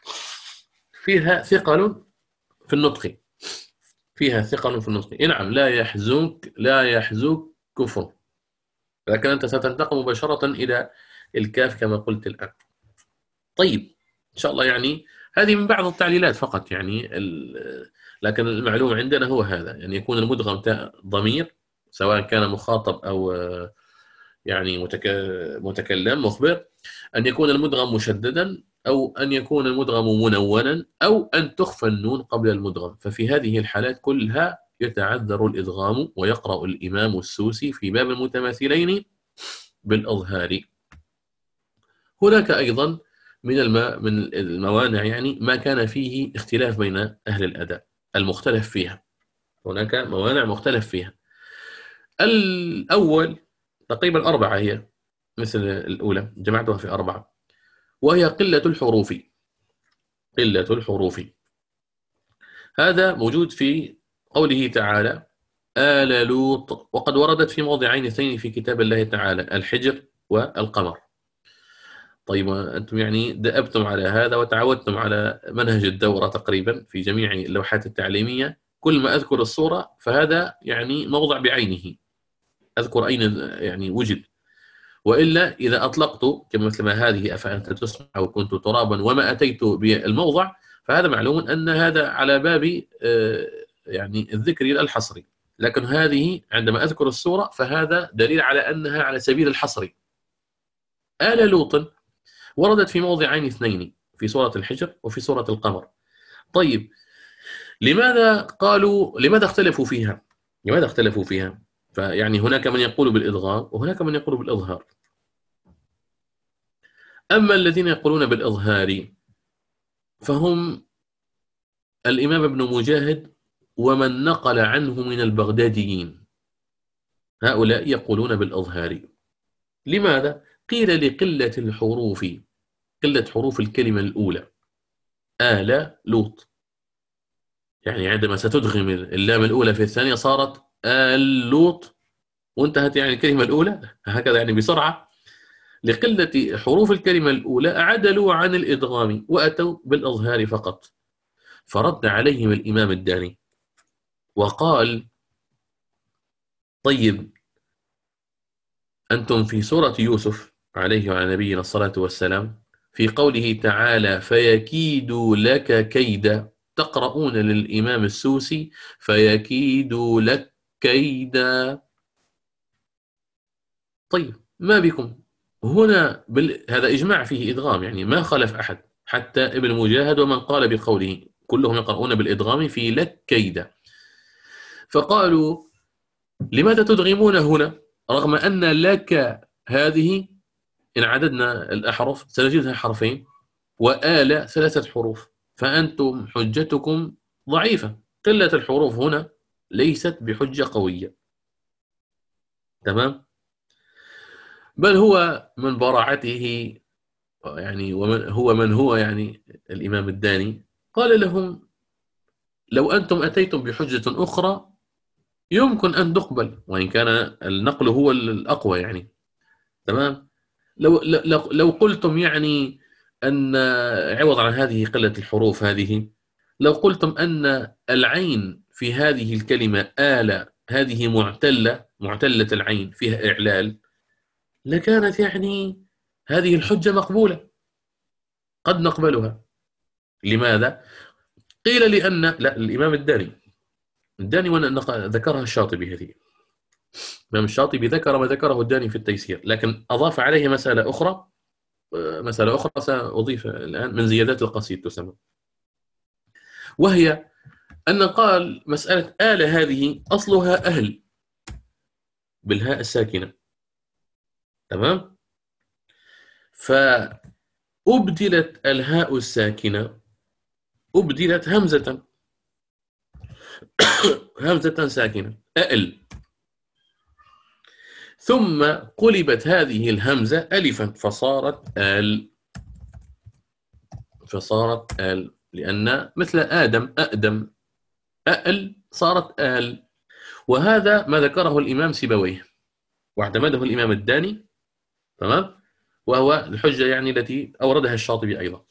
فيها ثقل في النطق، فيها ثقل في النطق. نعم، لا يحزنك، لا يحزنك كفر، لكن أنت ستنتقل مباشرة إلى الكاف كما قلت الآن. طيب، إن شاء الله يعني هذه من بعض التعليلات فقط يعني، لكن المعلوم عندنا هو هذا، يعني يكون المدغم تاء ضمير سواء كان مخاطب أو يعني متك... متكلم مخبر، أن يكون المدغم مشددا، أو أن يكون المدغم منونا، أو أن تخفى النون قبل المدغم. ففي هذه الحالات كلها يتعذر الإدغام، ويقرأ الإمام السوسي في باب المتماثلين بالأظهار. هناك أيضا من الم... من الموانع يعني ما كان فيه اختلاف بين أهل الأداء المختلف فيها. هناك موانع مختلف فيها. الأول تقريبا أربعة، هي مثل الأولى جمعتها في أربعة، وهي قلة الحروف. قلة الحروف هذا موجود في قوله تعالى: آل لوط، وقد وردت في موضعين اثنين في كتاب الله تعالى: الحجر والقمر. طيب، أنتم يعني دأبتم على هذا وتعودتم على منهج الدورة تقريبا في جميع اللوحات التعليمية، كل ما أذكر الصورة فهذا يعني موضع بعينه، أذكر أين يعني وجد، وإلا إذا أطلقت كما مثل ما هذه أفأنت تسمع أو كنت ترابا وما أتيت بالموضع، فهذا معلوم أن هذا على باب يعني الذكر الحصري. لكن هذه عندما أذكر السورة فهذا دليل على أنها على سبيل الحصر. آل لوط وردت في موضعين اثنين، في سورة الحجر وفي سورة القمر. طيب، لماذا قالوا لماذا اختلفوا فيها؟ لماذا اختلفوا فيها؟ فيعني هناك من يقول بالإدغام وهناك من يقول بالإظهار. أما الذين يقولون بالإظهار فهم الإمام ابن مجاهد ومن نقل عنه من البغداديين، هؤلاء يقولون بالإظهار. لماذا؟ قيل لقلة الحروف، قلة حروف الكلمة الأولى آل لوط، يعني عندما ستدغم اللام الأولى في الثانية صارت آل لوط وانتهت يعني الكلمة الأولى هكذا يعني بسرعة. لقلة حروف الكلمة الأولى عدلوا عن الإدغام وأتوا بالإظهار فقط. فرد عليهم الإمام الداني وقال: طيب، أنتم في سورة يوسف عليه وعلى نبينا الصلاة والسلام في قوله تعالى: فيكيد لك كيدا، تقرؤون للإمام السوسي: فيكيد لك كيدا. طيب، ما بكم هنا بال... هذا إجماع فيه إدغام، يعني ما خالف أحد حتى ابن مجاهد ومن قال بقوله، كلهم يقرؤون بالإدغام في لك كيدا. فقالوا: لماذا تدغمون هنا رغم أن لك هذه إن عددنا الأحرف سنجدها حرفين، وآل ثلاثة حروف، فأنتم حجتكم ضعيفة. قلة الحروف هنا ليست بحجة قوية. تمام؟ بل هو من براعته يعني، ومن هو من هو يعني الإمام الداني قال لهم: لو أنتم أتيتم بحجة أخرى يمكن أن تقبل، وإن كان النقل هو الأقوى يعني. تمام؟ لو لو لو قلتم يعني أن عوض عن هذه قلة الحروف هذه، لو قلتم أن العين في هذه الكلمة آل هذه معتلة، معتلة العين فيها إعلال، لكانت يعني هذه الحجة مقبولة، قد نقبلها. لماذا؟ قيل لأن لا، الإمام الداني الداني ذكرها الشاطبي، هذه الإمام الشاطبي ذكر ما ذكره الداني في التيسير، لكن أضاف عليه مسألة أخرى، مسألة أخرى سأضيف الآن من زيادات القصيد تسمى، وهي أن قال مسألة آل هذه أصلها أهل بالهاء الساكنة. تمام؟ فأبدلت الهاء الساكنة، أبدلت همزة، همزة ساكنة أل، ثم قلبت هذه الهمزة ألفا فصارت آل، فصارت آل، لأن مثل آدم أقدم، أل صارت آل. وهذا ما ذكره الإمام سيبويه واعتمده الإمام الداني، تمام، وهو الحجة يعني التي أوردها الشاطبي أيضا.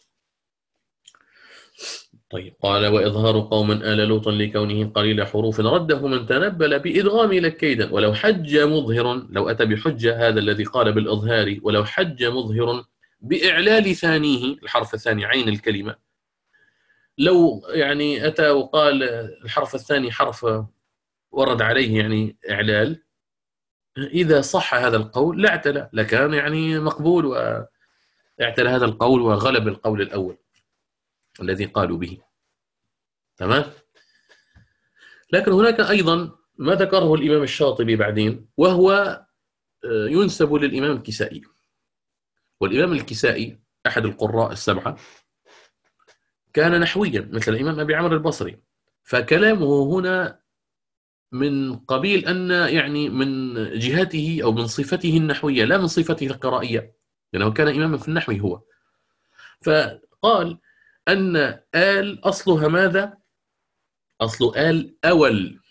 طيب، قال وإظهار قوم آل لوط لكونه قليل حروف رده من تنبل بإدغام لك كيدا، ولو حج مظهر، لو أتى بحجة هذا الذي قال بالإظهار، ولو حج مظهر بإعلال ثانيه، الحرف الثاني عين الكلمة، لو يعني أتى وقال الحرف الثاني حرف ورد عليه يعني إعلال، إذا صح هذا القول لا اعتلى، لكان يعني مقبول، واعتلى هذا القول وغلب القول الأول الذي قالوا به، تمام. لكن هناك أيضا ما ذكره الإمام الشاطبي بعدين، وهو ينسب للإمام الكسائي. والإمام الكسائي أحد القراء السبعة، كان نحويا مثل الإمام أبي عمرو البصري، فكلامه هنا من قبيل أن يعني من جهته أو من صفته النحوية لا من صفته القرائية، لأنه كان إماما في النحو هو. فقال أن آل أصلها ماذا؟ أصل آل أول،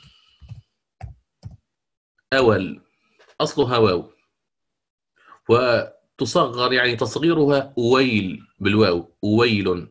أول أصلها واو، وتصغر يعني تصغيرها أويل بالواو، أويل.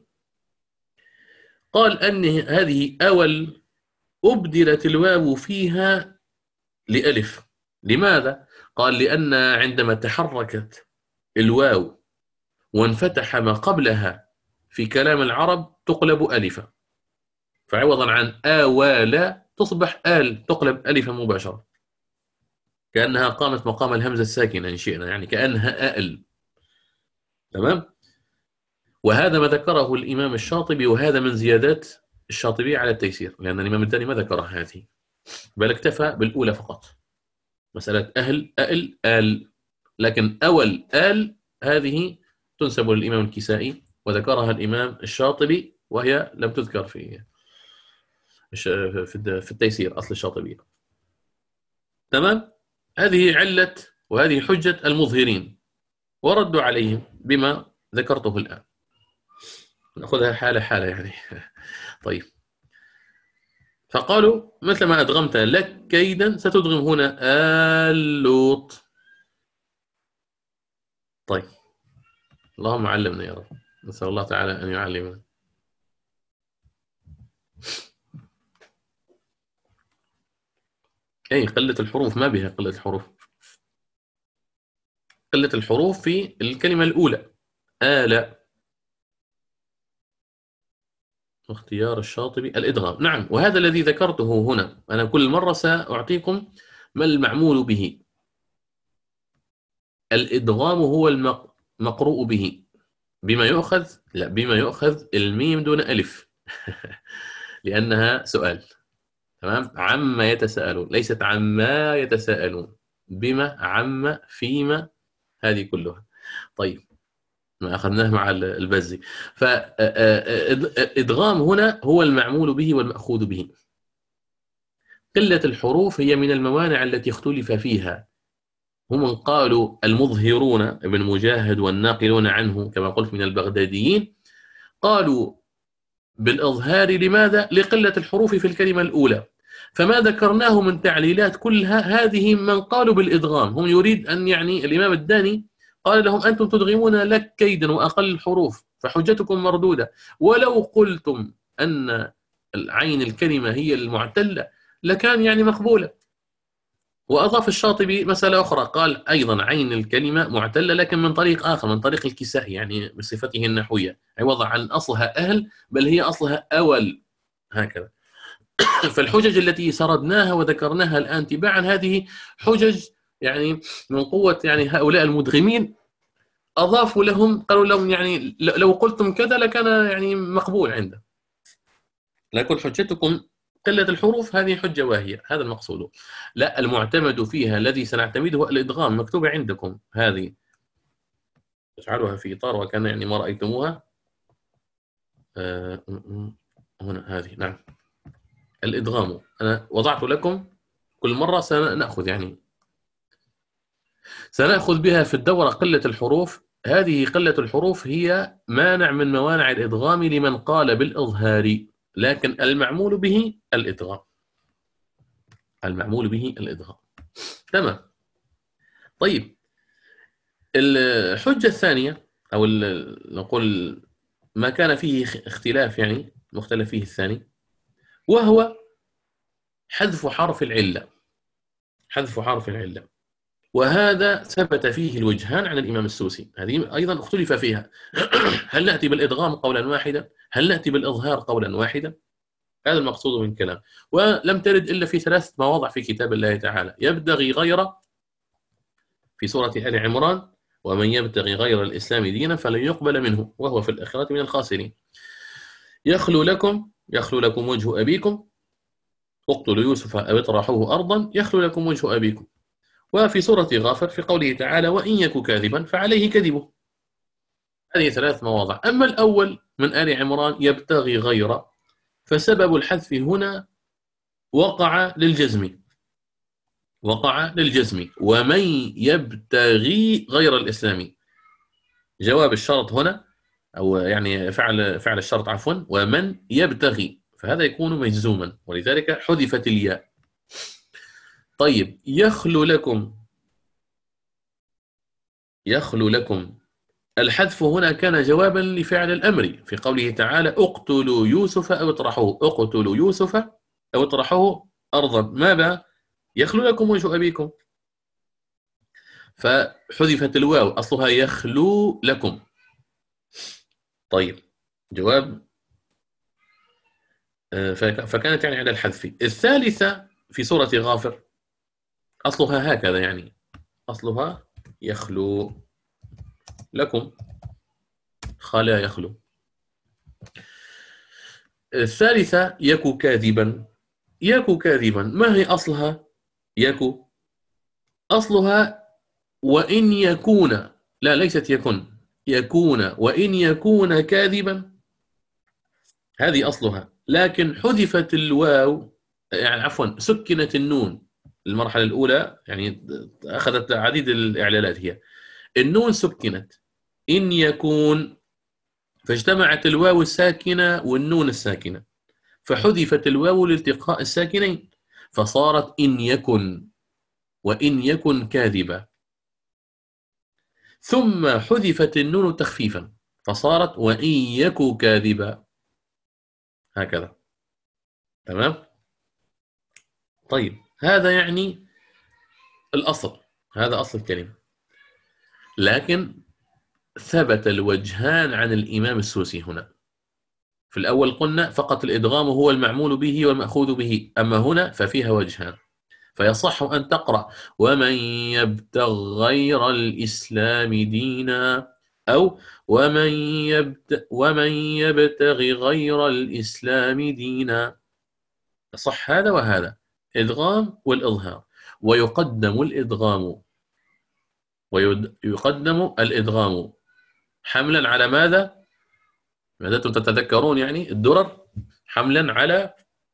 قال أن هذه أول أبدلت الواو فيها لألف. لماذا؟ قال لأن عندما تحركت الواو وانفتح ما قبلها في كلام العرب تقلب ألفا، فعوضا عن آوال تصبح آل، تقلب ألفا مباشرة، كأنها قامت مقام الهمزة الساكنة إن شئنا، يعني كأنها آل، تمام. وهذا ما ذكره الإمام الشاطبي، وهذا من زيادات الشاطبي على التيسير، لأن الإمام الثاني ما ذكر هذه، بل اكتفى بالأولى فقط، مسألة أهل أل آل. لكن أول آل هذه تنسب للإمام الكسائي، وذكرها الإمام الشاطبي، وهي لم تذكر في في التيسير أصل الشاطبي، تمام. هذه علة وهذه حجة المظهرين، وردوا عليهم بما ذكرته الآن، نأخذها حالة حالة يعني. طيب، فقالوا مثل ما أدغمت لك كيدا ستدغم هنا آل لوط. طيب، اللهم علمنا يا رب، نسأل الله تعالى أن يعلمنا. أي قلة الحروف، ما بها قلة الحروف، قلة الحروف في الكلمة الأولى آل. واختيار الشاطبي الإدغام، نعم، وهذا الذي ذكرته هنا. أنا كل مرة سأعطيكم ما المعمول به. الإدغام هو المقروء به، بما يؤخذ، لا، بما يؤخذ الميم دون ألف لأنها سؤال، تمام. عما يتساءلون، ليست عما يتساءلون، بما، عما، فيما، هذه كلها. طيب، ما أخذناه مع البزي. فإدغام هنا هو المعمول به والمأخوذ به. قلة الحروف هي من الموانع التي اختلف فيها. هم قالوا المظهرون ابن مجاهد والناقلون عنه كما قلت من البغداديين قالوا بالإظهار، لماذا؟ لقلة الحروف في الكلمة الأولى. فما ذكرناه من تعليلات كلها هذه من قالوا بالإدغام، هم يريد أن يعني الإمام الداني قال لهم أنتم تدغمون لك كيدا وأقل الحروف فحجتكم مردودة، ولو قلتم أن العين الكلمة هي المعتلة لكان يعني مقبولة. وأضاف الشاطبي مسألة أخرى، قال أيضا عين الكلمة معتلة لكن من طريق آخر، من طريق الكساء، يعني بصفته النحوية، عوضا عن أصلها أهل بل هي أصلها أول، هكذا. فالحجج التي سردناها وذكرناها الآن تباعا هذه حجج يعني من قوة يعني هؤلاء المدغمين، أضافوا لهم، قالوا لهم يعني لو قلتم كذا لكان يعني مقبول عنده، لكن حجتكم قلة الحروف هذه حجة واهية، هذا المقصود. لا، المعتمد فيها الذي سنعتمده الإدغام، مكتوبة عندكم هذه، اجعلوها في إطار وكان يعني ما رأيتموها. آه هنا هذه، نعم. الإدغام أنا وضعت لكم كل مرة سنأخذ يعني سنأخذ بها في الدورة قلة الحروف. هذه قلة الحروف هي مانع من موانع الإدغام لمن قال بالإظهار، لكن المعمول به الإدغام، المعمول به الإدغام. تمام. طيب الحجة الثانية أو نقول ما كان فيه اختلاف يعني مختلف فيه الثاني، وهو حذف حرف العلة، حذف حرف العلة، وهذا ثبت فيه الوجهان عن الإمام السوسي، هذه أيضا اختلف فيها. هل نأتي بالإدغام قولا واحدا؟ هل نأتي بالإظهار قولا واحدا؟ هذا المقصود من كلام. ولم ترد إلا في ثلاثة مواضع في كتاب الله تعالى: يبتغي غير في سورة آل عمران: ومن يبتغي غير الإسلام دينا فلن يقبل منه وهو في الآخرة من الخاسرين. يخلو لكم يخلو لكم وجه أبيكم اقتلوا يوسف أو اطرحوه أرضا يخلو لكم وجه أبيكم. وفي سورة غافر في قوله تعالى: وإن يك كاذبا فعليه كذبه. هذه ثلاث مواضع. أما الأول من آل عمران يبتغي غير، فسبب الحذف هنا وقع للجزم، وقع للجزم. ومن يبتغي غير الإسلام، جواب الشرط هنا أو يعني فعل فعل الشرط عفوا، ومن يبتغي، فهذا يكون مجزوما ولذلك حذفت الياء. طيب يخلو لكم، يخلو لكم، الحذف هنا كان جوابا لفعل الأمر في قوله تعالى: اقتلوا يوسف أو اطرحوه، اقتلوا يوسف أو اطرحوه أرضا. ماذا؟ يخلو لكم وجه أبيكم، فحذفت الواو أصلها يخلو لكم. طيب جواب، فكانت يعني على الحذف. الثالثة في سورة غافر أصلها هكذا، يعني أصلها يخلو لكم، خلا يخلو. الثالثة يكو كاذبا، يكو كاذبا، ما هي أصلها؟ يكو أصلها وإن يكون، لا ليست يكن، يكون، وإن يكون كاذبا، هذه أصلها، لكن حذفت الواو، يعني عفوا سكنت النون. المرحلة الأولى يعني أخذت عديد الإعلالات، هي النون سكنت إن يكون، فاجتمعت الواو الساكنة والنون الساكنة، فحذفت الواو لالتقاء الساكنين، فصارت إن يكن، وإن يكن كاذبا، ثم حذفت النون تخفيفا فصارت وإن يكو كاذبا، هكذا. تمام. طيب هذا يعني الأصل، هذا أصل الكلمة، لكن ثبت الوجهان عن الإمام السوسي هنا. في الأول قلنا فقط الإدغام هو المعمول به والمأخوذ به، أما هنا ففيها وجهان، فيصح أن تقرأ: ومن يبتغ غير الإسلام دينا، أو ومن يبت ومن يبتغي غير الإسلام دينا، صح هذا وهذا، إدغام والإظهار. ويقدم الإدغام، ويقدم الإدغام حملا على ماذا؟ ماذا أنتم تتذكرون؟ يعني الدرر حملا على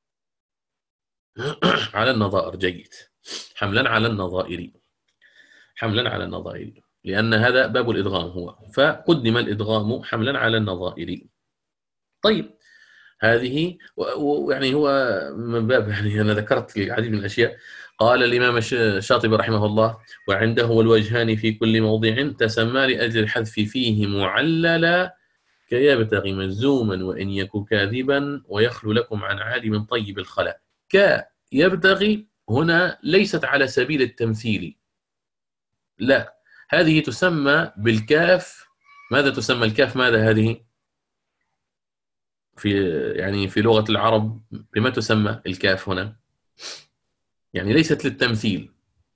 على النظائر. جيد، حملا على النظائر، حملا على النظائر، لأن هذا باب الإدغام هو، فقدم الإدغام حملا على النظائر. طيب هذه يعني هو من باب، يعني أنا ذكرت العديد من الأشياء. قال الإمام الشاطبي رحمه الله: وعنده الوجهان في كل موضع تسمى لأجل الحذف فيه معللا، كيبتغي مجزوما وإن يكو كاذبا، ويخلو لكم عن عالم طيب الخلاء. كيبتغي هنا ليست على سبيل التمثيل، لا، هذه تسمى بالكاف. ماذا تسمى الكاف؟ ماذا هذه في يعني في لغة العرب بما تسمى الكاف هنا؟ يعني ليست للتمثيل،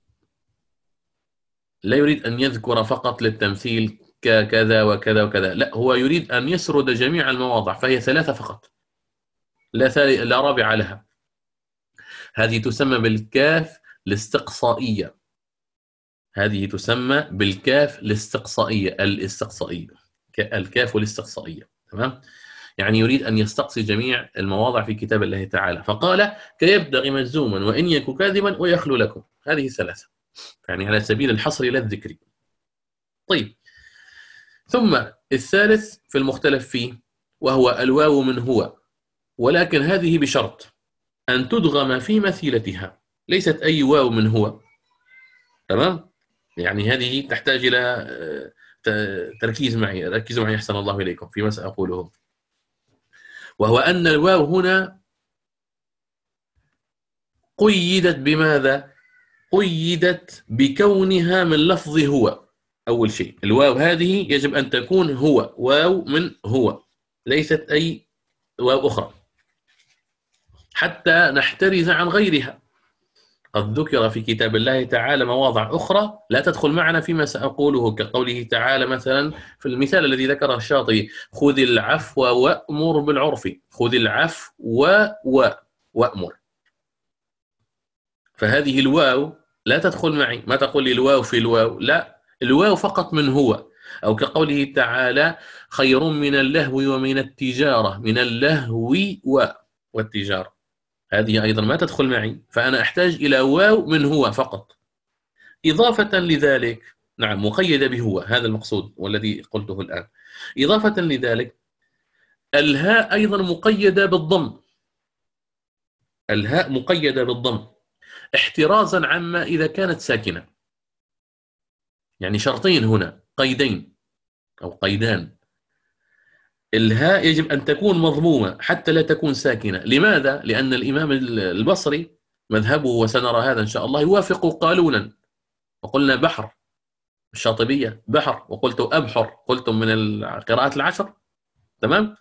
لا يريد أن يذكر فقط للتمثيل كذا وكذا وكذا، لا، هو يريد أن يسرد جميع المواضع، فهي ثلاثة فقط، لا ثالث لا رابع لها. هذه تسمى بالكاف الاستقصائية، هذه تسمى بالكاف الاستقصائية، الاستقصائية، الكاف الاستقصائية. تمام. يعني يريد أن يستقصي جميع المواضع في كتاب الله تعالى، فقال كيبدغ مجزوما وإن يك كاذبا ويخلو لكم. هذه ثلاثة، يعني على سبيل الحصر لا الذكر. طيب، ثم الثالث في المختلف فيه وهو الواو من هو، ولكن هذه بشرط أن تدغم في مثيلتها، ليست أي واو من هو. تمام؟ يعني هذه تحتاج إلى تركيز معي، ركزوا معي أحسن الله إليكم فيما سأقوله، وهو أن الواو هنا قيدت بماذا؟ قيدت بكونها من لفظ هو. أول شيء الواو هذه يجب أن تكون هو، واو من هو، ليست أي واو أخرى، حتى نحترز عن غيرها. قد ذكر في كتاب الله تعالى مواضع أخرى لا تدخل معنا فيما سأقوله، كقوله تعالى مثلا في المثال الذي ذكره الشاطبي: خذ العفو وأمر بالعرف. خذ العفو و و وأمر، فهذه الواو لا تدخل معي. ما تقول لي الواو في الواو، لا، الواو فقط من هو. أو كقوله تعالى: خير من اللهو ومن التجارة. من اللهو و والتجارة، هذه أيضا ما تدخل معي، فأنا أحتاج إلى واو من هو فقط. إضافة لذلك، نعم مقيدة بهو، هذا المقصود والذي قلته الآن. إضافة لذلك الهاء أيضا مقيدة بالضم، الهاء مقيدة بالضم احترازا عما إذا كانت ساكنة. يعني شرطين هنا، قيدين أو قيدان. الهاء يجب أن تكون مضمومة حتى لا تكون ساكنة. لماذا؟ لأن الإمام البصري مذهبه، وسنرى هذا إن شاء الله، يوافق قالونا، وقلنا بحر، الشاطبية بحر، وقلت أبحر، قلتم من القراءات العشر. تمام؟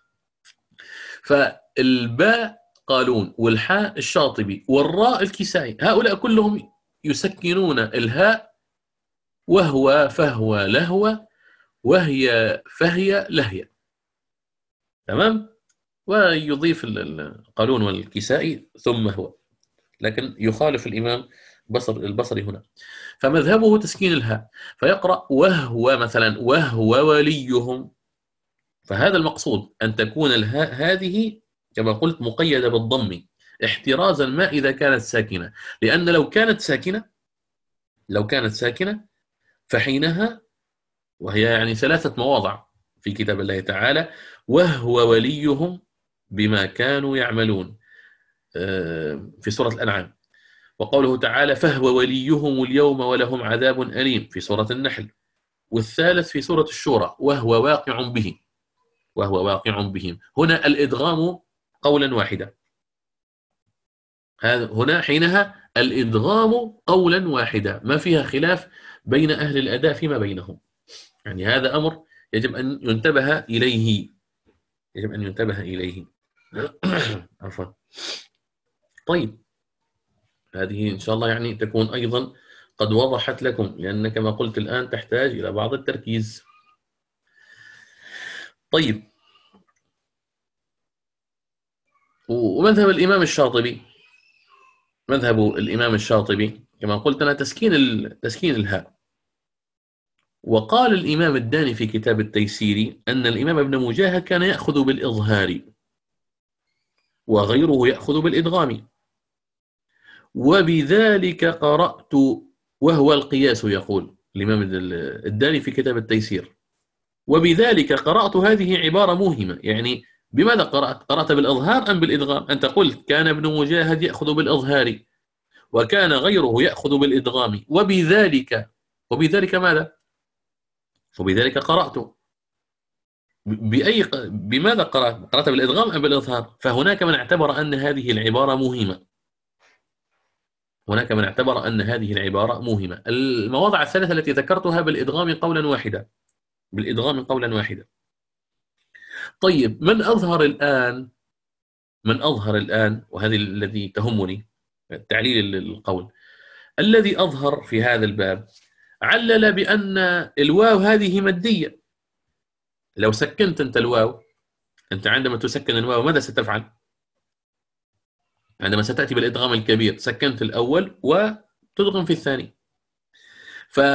فالباء قالون، والحاء الشاطبي، والراء الكسائي، هؤلاء كلهم يسكنون الهاء، وهو فهو لهو، وهي فهي لهي. تمام؟ ويضيف القالون والكسائي ثم هو، لكن يخالف الإمام بصر البصري هنا، فمذهبه تسكين الهاء، فيقرأ وهو مثلا وهو وليهم. فهذا المقصود، أن تكون الهاء هذه كما قلت مقيدة بالضم احترازا ما إذا كانت ساكنة، لأن لو كانت ساكنة لو كانت ساكنة فحينها، وهي يعني ثلاثة مواضع في كتاب الله تعالى: وهو وليهم بما كانوا يعملون في سورة الأنعام، وقوله تعالى: فهو وليهم اليوم ولهم عذاب أليم في سورة النحل، والثالث في سورة الشورى: وهو واقع به وهو واقع بهم. هنا الإدغام قولا واحدا، هنا حينها الإدغام قولا واحدا، ما فيها خلاف بين أهل الأداء فيما بينهم. يعني هذا أمر يجب أن ينتبه إليه، يجب أن ينتبه إليه. عفوا. طيب، هذه إن شاء الله يعني تكون أيضا قد وضحت لكم، لأن كما قلت الآن تحتاج إلى بعض التركيز. طيب، ومذهب الإمام الشاطبي، مذهب الإمام الشاطبي كما قلت أنا تسكين تسكين الهاء. وقال الإمام الداني في كتاب التيسير أن الإمام ابن مجاهد كان يأخذ بالإظهار، وغيره يأخذ بالإدغام، وبذلك قرأت، وهو القياس، يقول الإمام الداني في كتاب التيسير: وبذلك قرأت. هذه عبارة موهمة، يعني بماذا قرأت؟ قرأت بالإظهار أم بالإدغام؟ أنت قلت كان ابن مجاهد يأخذ بالإظهار، وكان غيره يأخذ بالإدغام، وبذلك وبذلك ماذا؟ وبذلك قرأت. بأي بماذا قرأت؟ قرأت بالإدغام أم بالإظهار؟ فهناك من اعتبر أن هذه العبارة موهمة، هناك من اعتبر أن هذه العبارة موهمة. المواضع الثلاثة التي ذكرتها بالإدغام قولا واحدا، بالإدغام قولا واحدا. طيب، من أظهر الآن من أظهر الآن وهذه الذي تهمني، تعليل القول الذي أظهر في هذا الباب، علل بأن الواو هذه مادية. لو سكنت أنت الواو، أنت عندما تسكن الواو ماذا ستفعل؟ عندما ستأتي بالإدغام الكبير سكنت الأول وتدغم في الثاني،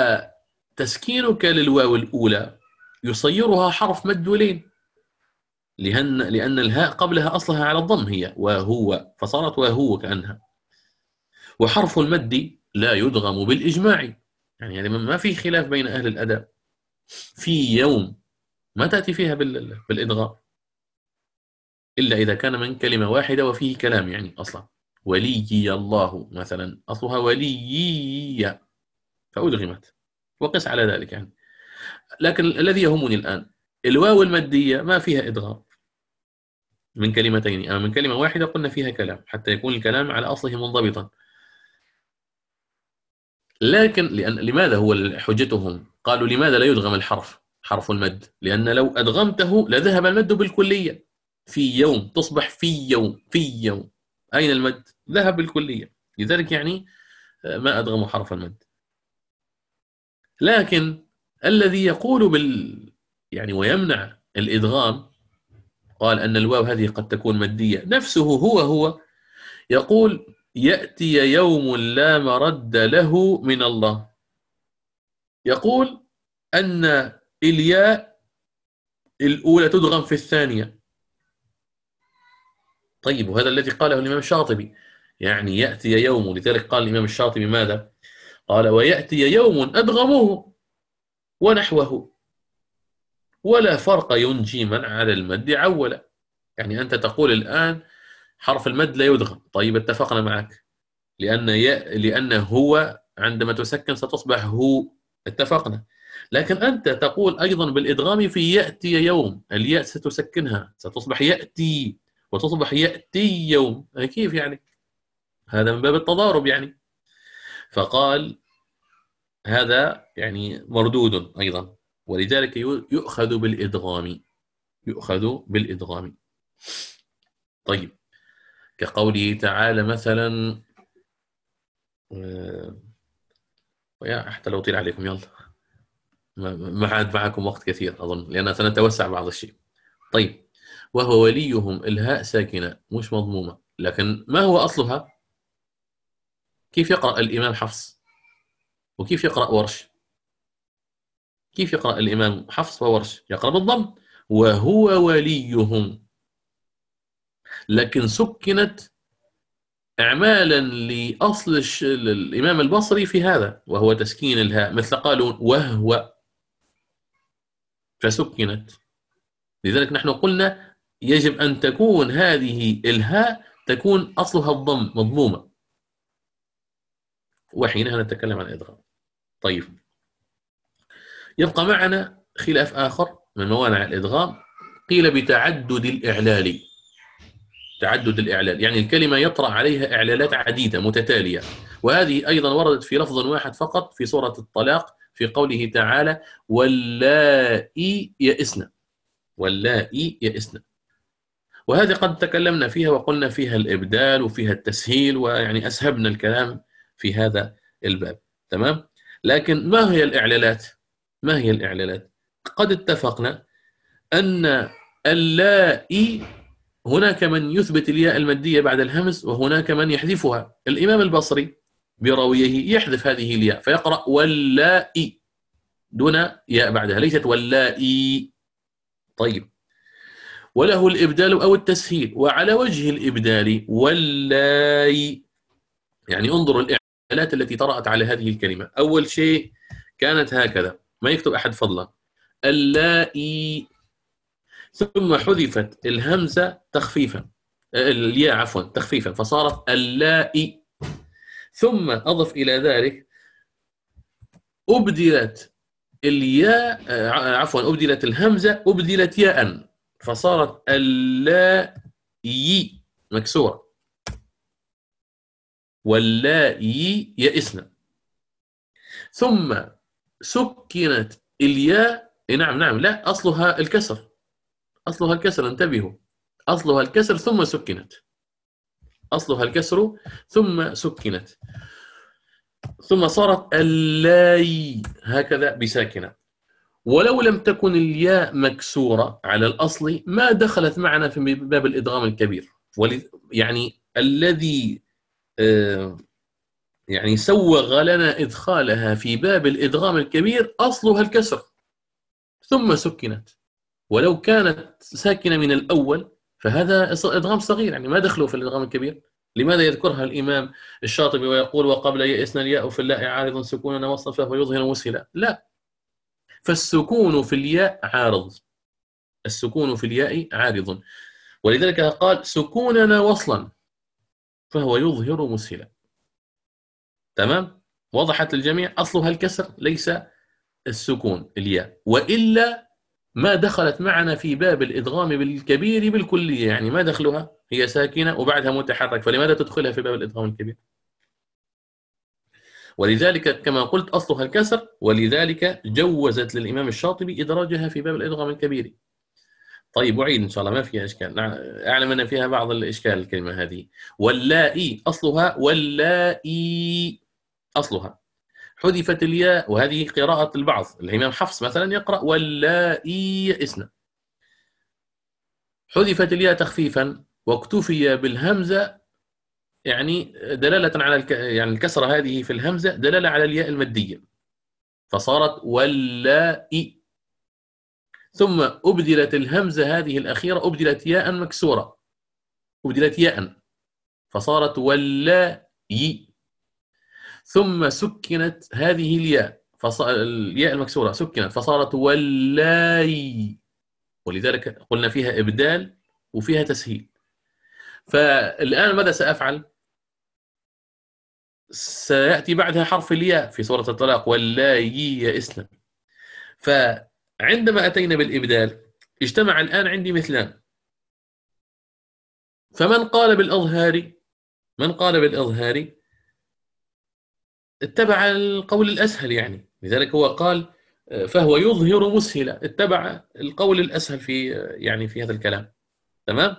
فتسكينك للواو الأولى يصيرها حرف مد ولين، لأن لأن الهاء قبلها أصلها على الضم، هي وهو، فصارت وهو كأنها. وحرف المد لا يدغم بالإجماع، يعني يعني ما في خلاف بين أهل الأداء. في يوم ما تأتي فيها بالإدغام إلا إذا كان من كلمة واحدة وفيه كلام، يعني أصلا وليي الله مثلا أصلها وليي فأدغمت، وقس على ذلك يعني. لكن الذي يهمني الآن الواو المادية ما فيها إدغام من كلمتين، أما من كلمة واحدة قلنا فيها كلام حتى يكون الكلام على أصله منضبطا. لكن لأن لماذا هو حجتهم قالوا لماذا لا يدغم الحرف حرف المد؟ لأن لو أدغمته لذهب المد بالكلية. في يوم تصبح في يوم في يوم، أين المد؟ ذهب بالكلية. لذلك يعني ما أدغموا حرف المد. لكن الذي يقول بال يعني ويمنع الإدغام، قال أن الواو هذه قد تكون مادية، نفسه هو هو يقول يأتي يوم لا مرد له من الله. يقول أن الياء الأولى تدغم في الثانية. طيب، وهذا الذي قاله الإمام الشاطبي، يعني يأتي يوم، لذلك قال الإمام الشاطبي ماذا؟ قال ويأتي يوم أدغموه ونحوه ولا فرق ينجي من على المد عولا. يعني أنت تقول الآن حرف المد لا يدغم، طيب اتفقنا معك، لأن ي... لأن هو عندما تسكن ستصبح هو، اتفقنا. لكن أنت تقول أيضا بالإدغام في يأتي يوم، الياء ستسكنها ستصبح يأتي وتصبح يأتي يوم، كيف يعني؟ هذا من باب التضارب يعني. فقال هذا يعني مردود أيضا، ولذلك يؤخذ بالإدغام، يؤخذ بالإدغام. طيب، كقوله تعالى مثلا، ويا حتى لو طيل عليكم يلا، ما عاد معكم وقت كثير أظن لأننا سنتوسع بعض الشيء. طيب، وهو وليهم الهاء ساكنة مش مضمومة، لكن ما هو أصلها؟ كيف يقرأ الإمام حفص وكيف يقرأ ورش؟ كيف يقرأ الإمام حفص وورش؟ يقرأ بالضم، وهو وليهم، لكن سكنت إعمالا لأصل الإمام البصري في هذا، وهو تسكين الهاء، مثل قالوا وهو فسكنت. لذلك نحن قلنا يجب أن تكون هذه الهاء تكون أصلها الضم مضمومة، وحينها نتكلم عن الإدغام. طيب، يبقى معنا خلاف آخر من موانع الإدغام، قيل بتعدد الإعلال. تعدد الإعلال يعني الكلمة يطرأ عليها إعلالات عديدة متتالية، وهذه أيضا وردت في لفظ واحد فقط في سورة الطلاق في قوله تعالى واللائي يئسن، واللائي يئسن. وهذه قد تكلمنا فيها وقلنا فيها الإبدال وفيها التسهيل، ويعني أسهبنا الكلام في هذا الباب، تمام. لكن ما هي الإعلالات؟ ما هي الإعلالات؟ قد اتفقنا أن اللائي هناك من يثبت الياء المادية بعد الهمز وهناك من يحذفها. الإمام البصري برويه يحذف هذه الياء فيقرأ واللائي دون ياء بعدها، ليست واللائي. طيب، وله الإبدال أو التسهيل، وعلى وجه الإبدال واللاي. يعني انظروا الإعلالات التي طرأت على هذه الكلمة. أول شيء كانت هكذا، ما يكتب أحد فضلا، اللائي، ثم حذفت الهمزة تخفيفا، الياء عفوا تخفيفا، فصارت اللائي، ثم أضف إلى ذلك أبدلت الياء عفوا أبدلت الهمزة أبدلت ياء فصارت اللائي مكسورة، واللائي يئسن، ثم سكنت الياء. نعم نعم لا، أصلها الكسر، أصلها الكسر، انتبهوا، أصلها الكسر ثم سكنت، أصلها الكسر ثم سكنت، ثم صارت اللاي هكذا بساكنة. ولو لم تكن الياء مكسورة على الأصل ما دخلت معنا في باب الإدغام الكبير. يعني الذي آه يعني سوغ لنا إدخالها في باب الإدغام الكبير أصلها الكسر ثم سكنت، ولو كانت ساكنة من الأول فهذا إدغام صغير، يعني ما دخله في الإدغام الكبير. لماذا يذكرها الإمام الشاطبي ويقول وقبل يئسنا الياء في اللاء عارض سكوننا وصلا فهو يظهر مسهلا؟ لا، فالسكون في الياء عارض، السكون في الياء عارض، ولذلك قال سكوننا وصلا فهو يظهر مسهلا. تمام؟ وضحت للجميع؟ أصلها الكسر ليس السكون الياء، وإلا ما دخلت معنا في باب الإدغام بالكبير بالكلية، يعني ما دخلها، هي ساكنة وبعدها متحرك، فلماذا تدخلها في باب الإدغام الكبير؟ ولذلك كما قلت أصلها الكسر، ولذلك جوزت للإمام الشاطبي إدراجها في باب الإدغام الكبير. طيب أعيد إن شاء الله، ما فيها إشكال، أعلم أن فيها بعض الإشكال الكلمة هذه. واللائي أصلها واللائي أصلها، حذفت الياء، وهذه قراءة البعض، الإمام حفص مثلا يقرأ واللائي يئسن، حذفت الياء تخفيفا واكتفي بالهمزة، يعني دلالة على الك... يعني الكسرة هذه في الهمزة دلالة على الياء المادية، فصارت واللائي، ثم أبدلت الهمزة هذه الأخيرة أبدلت ياء مكسورة، أبدلت ياء فصارت واللائي، ثم سكنت هذه الياء فص... الياء المكسورة سكنت فصارت واللاي، ولذلك قلنا فيها إبدال وفيها تسهيل. فالآن ماذا سأفعل؟ سيأتي بعدها حرف الياء في سورة الطلاق واللاي يئسن، فعندما أتينا بالإبدال اجتمع الآن عندي مثلان، فمن قال بالأظهار من قال بالأظهار اتبع القول الأسهل، يعني لذلك هو قال فهو يظهر مسهلا، اتبع القول الأسهل في يعني في هذا الكلام. تمام.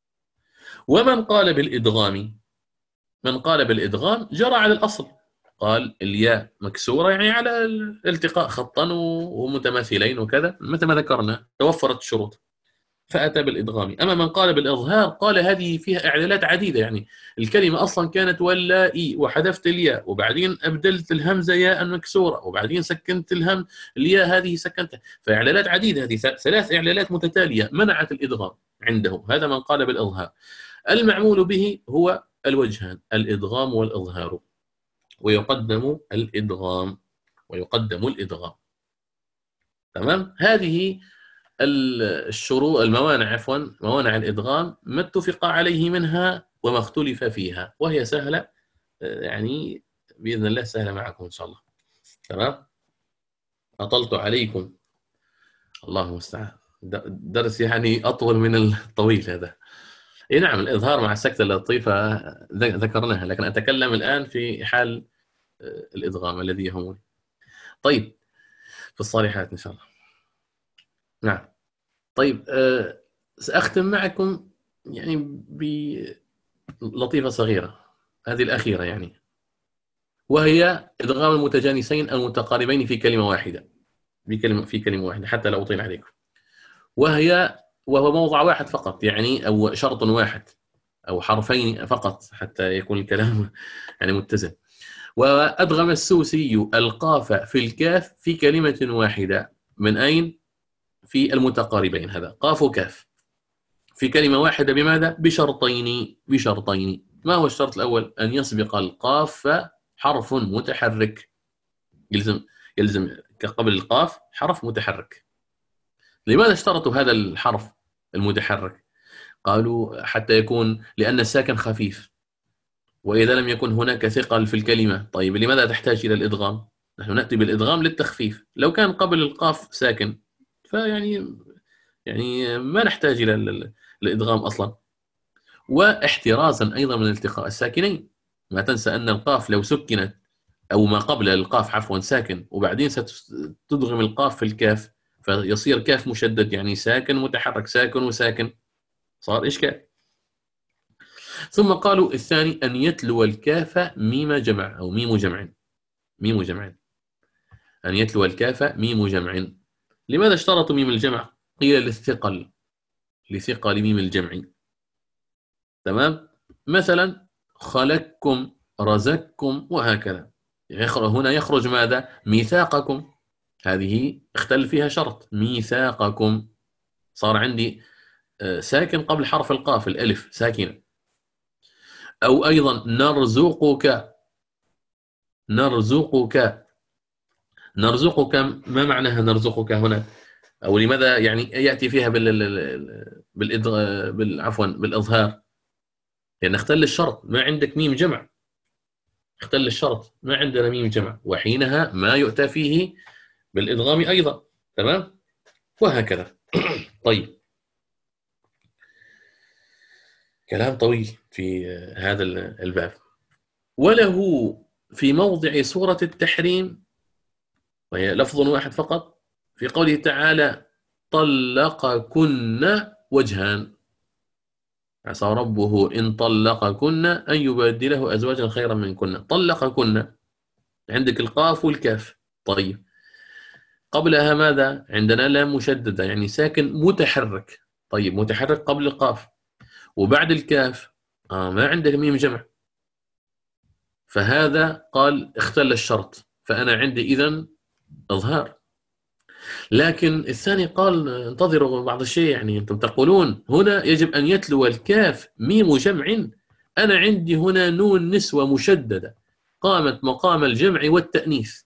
ومن قال بالإدغام من قال بالإدغام جرى على الأصل، قال الياء مكسورة يعني على الالتقاء خطا ومتماثلين وكذا مثل ما ذكرنا، توفرت الشروط فأتى بالإدغام. أما من قال بالإظهار قال هذه فيها إعلالات عديدة، يعني الكلمة أصلا كانت واللائي وحذفت الياء وبعدين أبدلت الهمزة ياء مكسورة وبعدين سكنت الهم الياء هذه سكنتها، فإعلالات عديدة، هذه ثلاث إعلالات متتالية منعت الإدغام عنده. هذا من قال بالإظهار. المعمول به هو الوجهان، الإدغام والإظهار، ويقدم الإدغام ويقدم الإدغام. تمام. هذه الشروط الموانع عفوا موانع الإدغام ما اتفق عليه منها وما اختلف فيها، وهي سهلة، يعني بإذن الله سهلة معكم إن شاء الله. تمام. أطلت عليكم، الله المستعان، درس يعني أطول من الطويل هذا. اي نعم، الإظهار مع السكتة اللطيفة ذكرناها، لكن أتكلم الآن في حال الإدغام الذي يهمني. طيب، في الصالحات إن شاء الله. نعم. طيب، أه سأختم معكم يعني بلطيفة صغيرة، هذه الأخيرة يعني، وهي إدغام المتجانسين المتقاربين في كلمة واحدة، بكلمة في كلمة واحدة حتى لا أطيل عليكم، وهي وهو موضع واحد فقط، يعني أو شرط واحد أو حرفين فقط حتى يكون الكلام يعني متزن. وأدغم السوسي القاف في الكاف في كلمة واحدة. من أين؟ في المتقاربين، هذا قاف وكاف في كلمة واحدة. بماذا؟ بشرطين بشرطين ما هو الشرط الأول؟ أن يسبق القاف حرف متحرك، يلزم يلزم قبل القاف حرف متحرك. لماذا اشترطوا هذا الحرف المتحرك؟ قالوا حتى يكون، لأن الساكن خفيف، وإذا لم يكن هناك ثقل في الكلمة، طيب لماذا تحتاج إلى الإدغام؟ نحن نأتي بالإدغام للتخفيف، لو كان قبل القاف ساكن فيعني يعني ما نحتاج إلى الإدغام أصلا. واحترازا أيضا من التقاء الساكنين، ما تنسى أن القاف لو سكنت أو ما قبل القاف عفوا ساكن وبعدين ستدغم القاف في الكاف فيصير كاف مشدد، يعني ساكن متحرك ساكن وساكن، صار إشكال. ثم قالوا الثاني أن يتلو الكاف ميم جمع أو ميم جمع ميم جمع أن يتلو الكاف ميم جمع. لماذا اشترطوا ميم الجمع؟ قيل للثقل، لثقل ميم الجمع. تمام. مثلا خلقكم رزقكم وهكذا، هنا يخرج ماذا؟ ميثاقكم، هذه اختل فيها شرط ميثاقكم. صار عندي ساكن قبل حرف القاف، الألف ساكنة. أو أيضا نرزقك، نرزقك، نرزقك، ما معناها نرزقك هنا؟ أو لماذا يعني يأتي فيها بال بالإض... بال عفوا بالإظهار؟ لأن يعني اختل الشرط، ما عندك ميم جمع، اختل الشرط، ما عندنا ميم جمع، وحينها ما يؤتى فيه بالإدغام أيضا. تمام، وهكذا. طيب، كلام طويل في هذا الباب. وله في موضع سورة التحريم، وهي لفظ واحد فقط، في قوله تعالى طلقكن وجهان، عسى ربه إن طلقكن أن يبدله أزواجا خيرا منكن. طلقكن، عندك القاف والكاف. طيب، قبلها ماذا؟ عندنا لام مشددة يعني ساكن متحرك. طيب، متحرك قبل القاف، وبعد الكاف آه ما عندك ميم جمع، فهذا قال اختل الشرط، فأنا عندي إذن إظهار. لكن الثاني قال انتظروا بعض الشيء، يعني أنتم تقولون هنا يجب أن يتلو الكاف ميم جمع، أنا عندي هنا نون نسوة مشددة قامت مقام الجمع والتأنيث،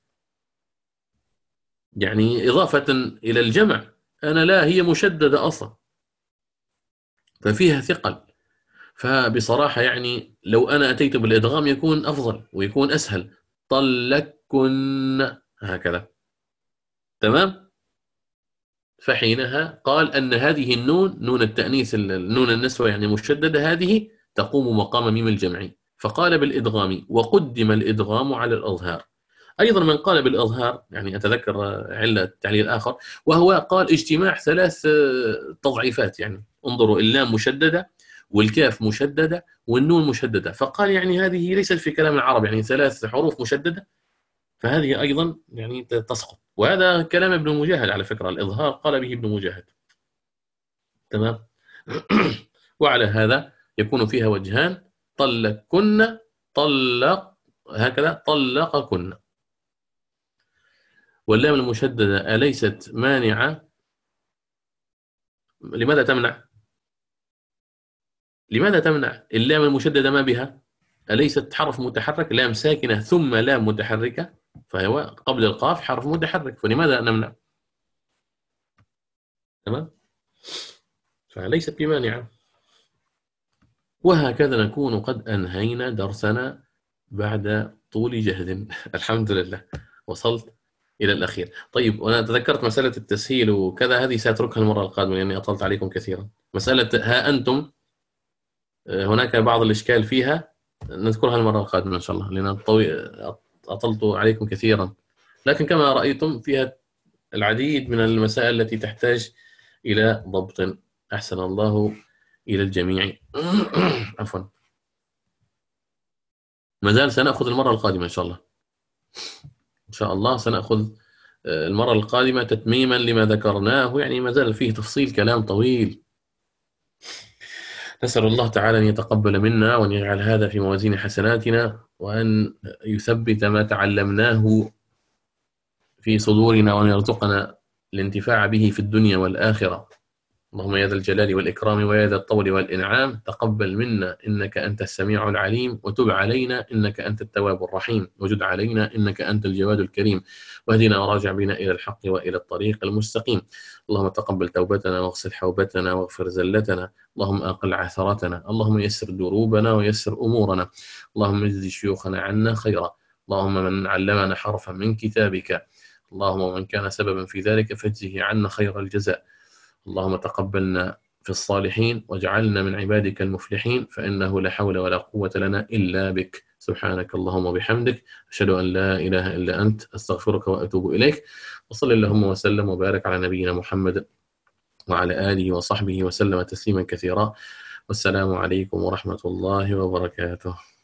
يعني إضافة إلى الجمع، أنا لا، هي مشددة أصلا، ففيها ثقل. فبصراحة يعني لو أنا أتيت بالإدغام يكون أفضل ويكون أسهل. طلقكن هكذا. تمام. فحينها قال أن هذه النون، نون التأنيث، النون النسوة يعني مشددة، هذه تقوم مقام ميم الجمع، فقال بالإدغام، وقدم الإدغام على الإظهار. أيضا من قال بالإظهار، يعني أتذكر علة التعليل آخر، وهو قال اجتماع ثلاث تضعيفات، يعني انظروا، اللام مشددة والكاف مشددة والنون مشددة، فقال يعني هذه ليست في كلام العرب، يعني ثلاث حروف مشددة، فهذه أيضا يعني تسقط. وهذا كلام ابن مجاهد على فكرة، الإظهار قال به ابن مجاهد. تمام. وعلى هذا يكون فيها وجهان، طلقكن، طلق هكذا، طلقكن. واللام المشددة أليست مانعة؟ لماذا تمنع؟ لماذا تمنع؟ اللام المشددة ما بها؟ أليست حرف متحرك، لام ساكنة ثم لام متحركة، فهو قبل القاف حرف متحرك، فلماذا نمنع؟ تمام، فليست بمانعة. وهكذا نكون قد أنهينا درسنا بعد طول جهد. الحمد لله وصلت إلى الأخير. طيب، وأنا تذكرت مسألة التسهيل وكذا، هذه سأتركها المرة القادمة لأني أطلت عليكم كثيرا. مسألة ها أنتم هناك بعض الإشكال فيها، نذكرها المرة القادمة إن شاء الله، لأن أطلت عليكم كثيرا، لكن كما رأيتم فيها العديد من المسائل التي تحتاج إلى ضبط. أحسن الله إلى الجميع. عفوا، ما زال سنأخذ المرة القادمة إن شاء الله. إن شاء الله سنأخذ المرة القادمة تتميما لما ذكرناه، يعني ما زال فيه تفصيل كلام طويل. نسأل الله تعالى أن يتقبل منا وأن يجعل هذا في موازين حسناتنا، وأن يثبت ما تعلمناه في صدورنا، وأن يرزقنا الانتفاع به في الدنيا والآخرة. اللهم يا ذا الجلال والإكرام ويا ذا الطول والإنعام، تقبل منا إنك أنت السميع العليم، وتب علينا إنك أنت التواب الرحيم، وجد علينا إنك أنت الجواد الكريم، واهدنا وراجع بنا إلى الحق وإلى الطريق المستقيم. اللهم تقبل توبتنا واغسل حوبتنا واغفر زلتنا، اللهم أقل عثرتنا، اللهم يسر دروبنا ويسر أمورنا، اللهم اجز شيوخنا عنا خيرا، اللهم من علمنا حرفا من كتابك، اللهم من كان سببا في ذلك فاجزه عنا خير الجزاء. اللهم تقبلنا في الصالحين واجعلنا من عبادك المفلحين، فإنه لا حول ولا قوة لنا إلا بك. سبحانك اللهم وبحمدك، أشهد أن لا إله إلا أنت، أستغفرك وأتوب إليك. وصل اللهم وسلم وبارك على نبينا محمد وعلى آله وصحبه وسلم تسليما كثيرا. والسلام عليكم ورحمة الله وبركاته.